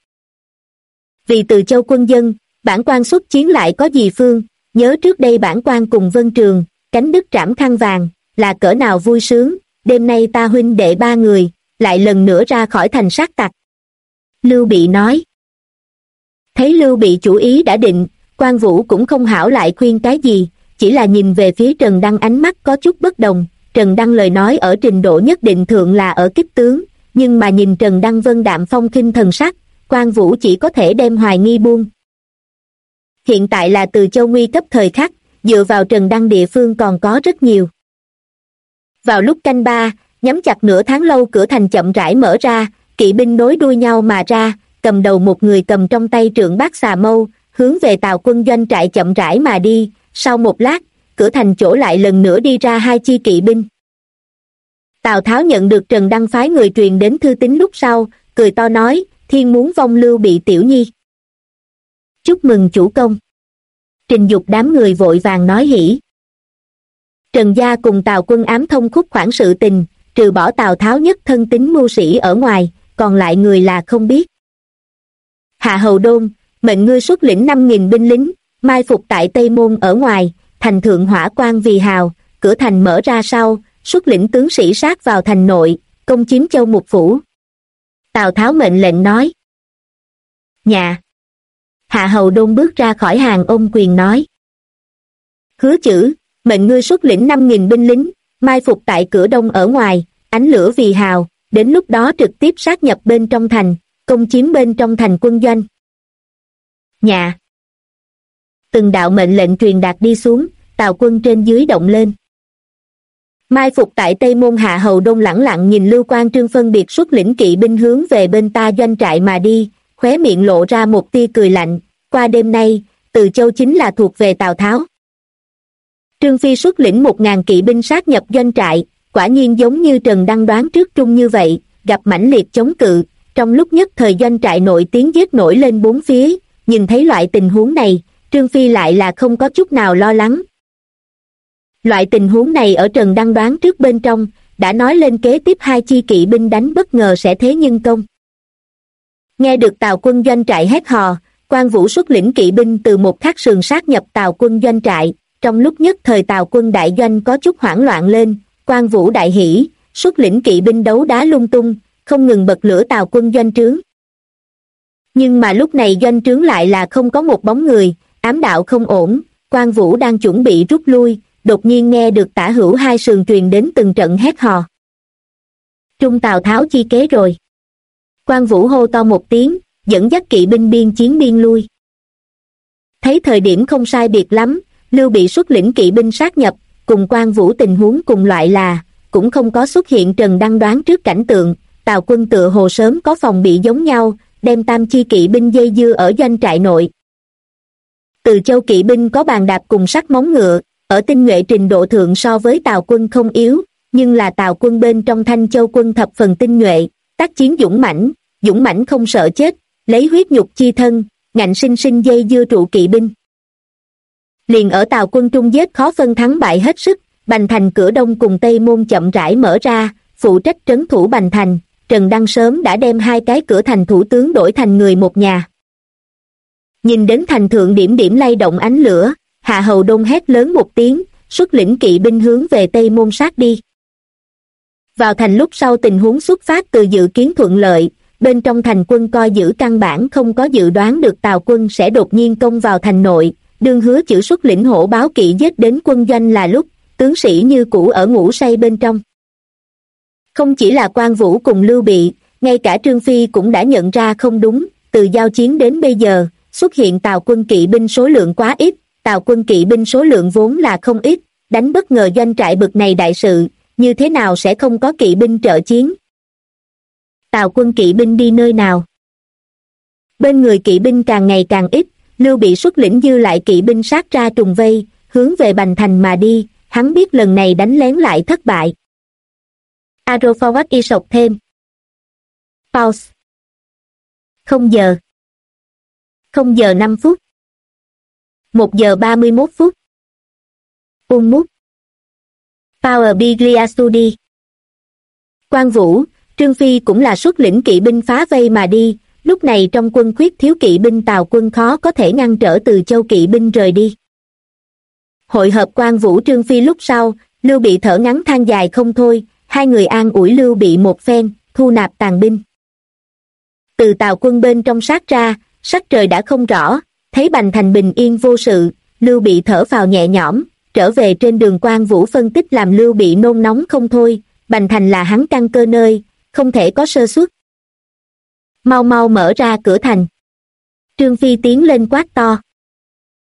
Vì Từ Châu quân dân, bản quan xuất chiến lại có gì phương, nhớ trước đây bản quan cùng Vân Trường, cánh đức trảm khăn vàng, là cỡ nào vui sướng, đêm nay ta huynh đệ 3 người, lại lần nữa ra khỏi thành sát tặc. Lưu Bị nói. Thấy Lưu Bị chủ ý đã định, Quan Vũ cũng không hảo lại khuyên cái gì, chỉ là nhìn về phía Trần Đăng ánh mắt có chút bất đồng. Trần Đăng lời nói ở trình độ nhất định thượng là ở kích tướng, nhưng mà nhìn Trần Đăng vân đạm phong khinh thần sắc, Quan Vũ chỉ có thể đem hoài nghi buông. hiện tại là Từ Châu nguy cấp thời khắc, dựa vào Trần Đăng địa phương còn có rất nhiều. Vào lúc canh ba, nhắm chặt nửa tháng lâu cửa thành chậm rãi mở ra, kỵ binh nối đuôi nhau mà ra, cầm đầu một người cầm trong tay trượng bát xà mâu, hướng về Tào quân doanh trại chậm rãi mà đi. Sau một lát, cửa thành chỗ lại lần nữa đi ra hai chi kỵ binh. Tào Tháo nhận được Trần Đăng phái người truyền đến thư tín lúc sau, cười to nói, thiên muốn vong Lưu Bị tiểu nhi. Chúc mừng chủ công. Trình Dục đám người vội vàng nói hỉ. Trần gia cùng Tào quân ám thông khúc khoản sự tình, trừ bỏ Tào Tháo nhất thân tín mưu sĩ ở ngoài, còn lại người là không biết. Hạ Hầu Đôn, mệnh ngươi xuất lĩnh 5.000 binh lính, mai phục tại Tây Môn ở ngoài, thành thượng hỏa quan vì hào, cửa thành mở ra sau, xuất lĩnh tướng sĩ sát vào thành nội, công chiếm Châu Mục Phủ. Tào Tháo mệnh lệnh nói. Nhà. Hạ Hầu Đôn bước ra khỏi hàng ôm quyền nói. Hứa Chử, mệnh ngươi xuất lĩnh 5.000 binh lính, mai phục tại cửa đông ở ngoài, ánh lửa vì hào, đến lúc đó trực tiếp sát nhập bên trong thành, công chiếm bên trong thành quân doanh. Nhà. Từng đạo mệnh lệnh truyền đạt đi xuống, Tào quân trên dưới động lên. Mai phục tại Tây Môn Hạ Hầu Đôn lẳng lặng nhìn Lưu Quan Trương phân biệt xuất lĩnh kỵ binh hướng về bên ta doanh trại mà đi, khóe miệng lộ ra một tia cười lạnh, qua đêm nay, Từ Châu chính là thuộc về Tào Tháo. Trương Phi xuất lĩnh 1.000 kỵ binh sát nhập doanh trại, quả nhiên giống như Trần Đăng đoán trước trung như vậy, gặp mãnh liệt chống cự, trong lúc nhất thời doanh trại nội tiếng giết nổi lên bốn phía, nhìn thấy loại tình huống này, Trương Phi lại là không có chút nào lo lắng. Loại tình huống này ở Trần Đăng đoán trước bên trong, đã nói lên kế tiếp hai chi kỵ binh đánh bất ngờ sẽ thế nhưng công. Nghe được Tào quân doanh trại hét hò, Quan Vũ xuất lĩnh kỵ binh từ một khắc sườn sát nhập Tào quân doanh trại, trong lúc nhất thời Tào quân đại doanh có chút hoảng loạn lên, Quan Vũ đại hỉ, xuất lĩnh kỵ binh đấu đá lung tung, không ngừng bật lửa Tào quân doanh trướng. Nhưng mà lúc này doanh trướng lại là không có một bóng người, ám đạo không ổn, Quan Vũ đang chuẩn bị rút lui, đột nhiên nghe được tả hữu hai sườn truyền đến từng trận hét hò. Trung Tào Tháo chi kế rồi. Quan Vũ hô to một tiếng, dẫn dắt kỵ binh biên chiến biên lui. Thấy thời điểm không sai biệt lắm, Lưu Bị xuất lĩnh kỵ binh sát nhập, cùng Quan Vũ tình huống cùng loại là, cũng không có xuất hiện Trần Đăng đoán trước cảnh tượng, Tào quân tựa hồ sớm có phòng bị giống nhau, đem tam chi kỵ binh dây dưa ở doanh trại nội. Từ Châu kỵ binh có bàn đạp cùng sắt móng ngựa, ở tinh nhuệ trình độ thượng so với Tào quân không yếu, nhưng là Tào quân bên trong Thanh Châu quân thập phần tinh nhuệ, tác chiến dũng mãnh không sợ chết, lấy huyết nhục chi thân, ngạnh sinh sinh dây dưa trụ kỵ binh. Liền ở Tào quân trung giết khó phân thắng bại hết sức, Bành Thành cửa đông cùng Tây Môn chậm rãi mở ra, phụ trách trấn thủ Bành Thành, Trần Đăng sớm đã đem hai cái cửa thành thủ tướng đổi thành người một nhà. Nhìn đến thành thượng điểm điểm lay động ánh lửa, Hạ Hầu Đôn hét lớn một tiếng, xuất lĩnh kỵ binh hướng về Tây Môn sát đi. Vào thành lúc sau tình huống xuất phát từ dự kiến thuận lợi, bên trong thành quân coi giữ căn bản không có dự đoán được Tào quân sẽ đột nhiên công vào thành nội, đương Hứa Chử xuất lĩnh hổ báo kỵ giết đến quân doanh là lúc, tướng sĩ như cũ ở ngủ say bên trong. Không chỉ là Quan Vũ cùng Lưu Bị, ngay cả Trương Phi cũng đã nhận ra không đúng, từ giao chiến đến bây giờ, xuất hiện Tào quân kỵ binh số lượng quá ít, Tào quân kỵ binh số lượng vốn là không ít, đánh bất ngờ doanh trại bực này đại sự, như thế nào sẽ không có kỵ binh trợ chiến? Tào quân kỵ binh đi nơi nào? Bên người kỵ binh càng ngày càng ít, Lưu Bị xuất lĩnh dư lại kỵ binh sát ra trùng vây, hướng về Bành Thành mà đi, hắn biết lần này đánh lén lại thất bại. Arrow forward y sọc thêm. Pause. 0 giờ. 0 giờ 5 phút. 1 giờ 31 phút. Mút. Power Biglia Studi. Quan Vũ, Trương Phi cũng là xuất lĩnh kỵ binh phá vây mà đi, lúc này trong quân khuyết thiếu kỵ binh Tào quân khó có thể ngăn trở Từ Châu kỵ binh rời đi. Hội hợp Quan Vũ Trương Phi lúc sau, Lưu Bị thở ngắn than dài không thôi, hai người an ủi Lưu Bị một phen, thu nạp tàn binh. Từ Tào quân bên trong sát ra, sắc trời đã không rõ, thấy Bành Thành bình yên vô sự, Lưu Bị thở phào nhẹ nhõm, trở về trên đường Quan Vũ phân tích làm Lưu Bị nôn nóng không thôi, Bành Thành là hắn căn cơ nơi, không thể có sơ suất. Mau mau mở ra cửa thành. Trương Phi tiến lên quát to.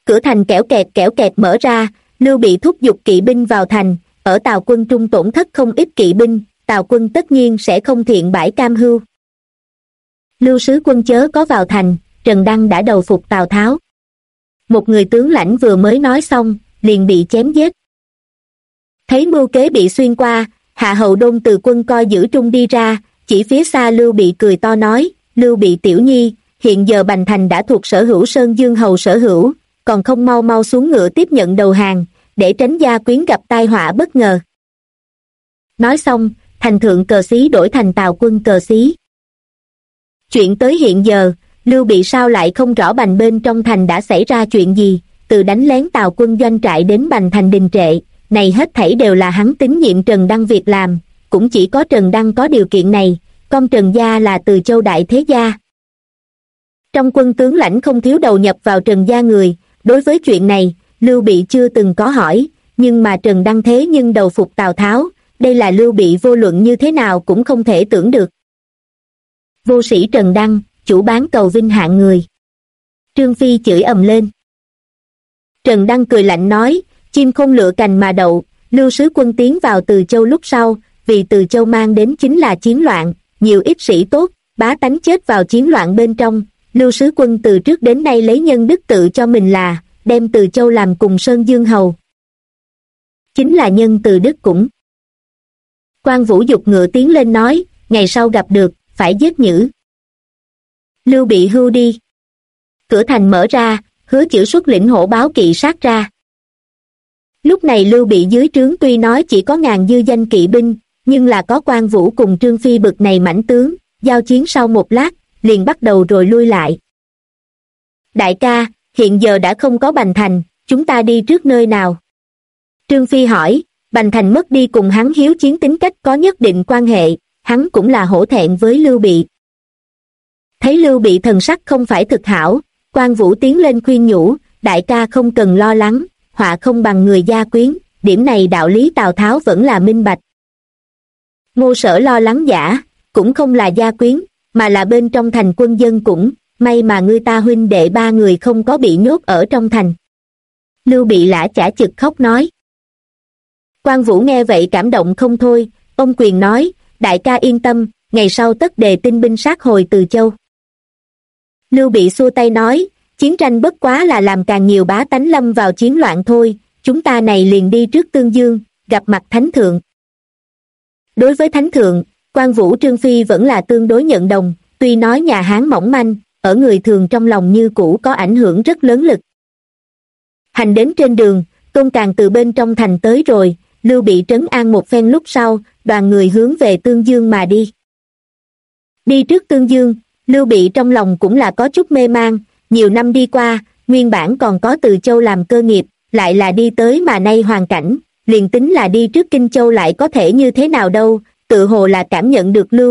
Cửa thành kẽo kẹt mở ra, Lưu Bị thúc giục kỵ binh vào thành. Ở Tào quân trung tổn thất không ít kỵ binh, Tào quân tất nhiên sẽ không thiện bãi cam hưu. Lưu sứ quân chớ có vào thành, Trần Đăng đã đầu phục Tào Tháo. Một người tướng lãnh vừa mới nói xong, liền bị chém giết. Thấy mưu kế bị xuyên qua, Hạ Hầu Đôn từ quân coi giữ trung đi ra, chỉ phía xa Lưu Bị cười to nói, Lưu Bị tiểu nhi, hiện giờ Bành Thành đã thuộc sở hữu Sơn Dương Hầu sở hữu, còn không mau mau xuống ngựa tiếp nhận đầu hàng, để tránh gia quyến gặp tai họa bất ngờ. Nói xong, thành thượng cờ xí đổi thành Tào quân cờ xí. Chuyện tới hiện giờ, Lưu Bị sao lại không rõ Bành bên trong thành đã xảy ra chuyện gì, từ đánh lén Tào quân doanh trại đến Bành thành đình trệ, này hết thảy đều là hắn tín nhiệm Trần Đăng việc làm, cũng chỉ có Trần Đăng có điều kiện này, con Trần gia là Từ Châu đại thế gia. Trong quân tướng lãnh không thiếu đầu nhập vào Trần gia người, đối với chuyện này, Lưu Bị chưa từng có hỏi, nhưng mà Trần Đăng thế nhưng đầu phục Tào Tháo, đây là Lưu Bị vô luận như thế nào cũng không thể tưởng được. Vô sĩ Trần Đăng, chủ bán cầu vinh hạng người. Trương Phi chửi ầm lên. Trần Đăng cười lạnh nói, chim không lựa cành mà đậu, Lưu sứ quân tiến vào Từ Châu lúc sau, vì Từ Châu mang đến chính là chiến loạn, nhiều ít sĩ tốt, bá tánh chết vào chiến loạn bên trong, Lưu sứ quân từ trước đến nay lấy nhân đức tự cho mình là, đem Từ Châu làm cùng Sơn Dương Hầu. Chính là nhân từ đức cũng. Quan Vũ giục ngựa tiến lên nói, ngày sau gặp được, phải giết nhử. Lưu Bị hưu đi. Cửa thành mở ra, Hứa Chử xuất lĩnh hổ báo kỵ sát ra. Lúc này Lưu Bị dưới trướng tuy nói chỉ có ngàn dư danh kỵ binh, nhưng là có Quan Vũ cùng Trương Phi bực này mãnh tướng, giao chiến sau một lát, liền bắt đầu rồi lui lại. Đại ca, hiện giờ đã không có Bành Thành, chúng ta đi trước nơi nào? Trương Phi hỏi, Bành Thành mất đi cùng hắn hiếu chiến tính cách có nhất định quan hệ, hắn cũng là hổ thẹn với Lưu Bị. Thấy Lưu Bị thần sắc không phải thực hảo, Quan Vũ tiến lên khuyên nhủ, đại ca không cần lo lắng, họa không bằng người gia quyến, điểm này đạo lý Tào Tháo vẫn là minh bạch. Ngô Sở lo lắng giả, cũng không là gia quyến, mà là bên trong thành quân dân cũng, may mà ngươi ta huynh đệ ba người không có bị nhốt ở trong thành. Lưu Bị lã chả chực khóc nói. Quan Vũ nghe vậy cảm động không thôi, ông quyền nói, đại ca yên tâm, ngày sau tất đề tinh binh sát hồi Từ Châu. Lưu Bị xua tay nói, chiến tranh bất quá là làm càng nhiều bá tánh lâm vào chiến loạn thôi, chúng ta này liền đi trước Tương Dương, gặp mặt Thánh Thượng. Đối với Thánh Thượng, Quan Vũ Trương Phi vẫn là tương đối nhận đồng, tuy nói nhà Hán mỏng manh, ở người thường trong lòng như cũ có ảnh hưởng rất lớn lực. Hành đến trên đường, Tôn Càn từ bên trong thành tới rồi, Lưu Bị trấn an một phen lúc sau, đoàn người hướng về Tương Dương mà đi. Đi trước Tương Dương, Lưu Bị trong lòng cũng là có chút mê mang, nhiều năm đi qua, nguyên bản còn có Từ Châu làm cơ nghiệp, lại là đi tới mà nay hoàn cảnh, liền tính là đi trước Kinh Châu lại có thể như thế nào đâu, tự hồ là cảm nhận được Lưu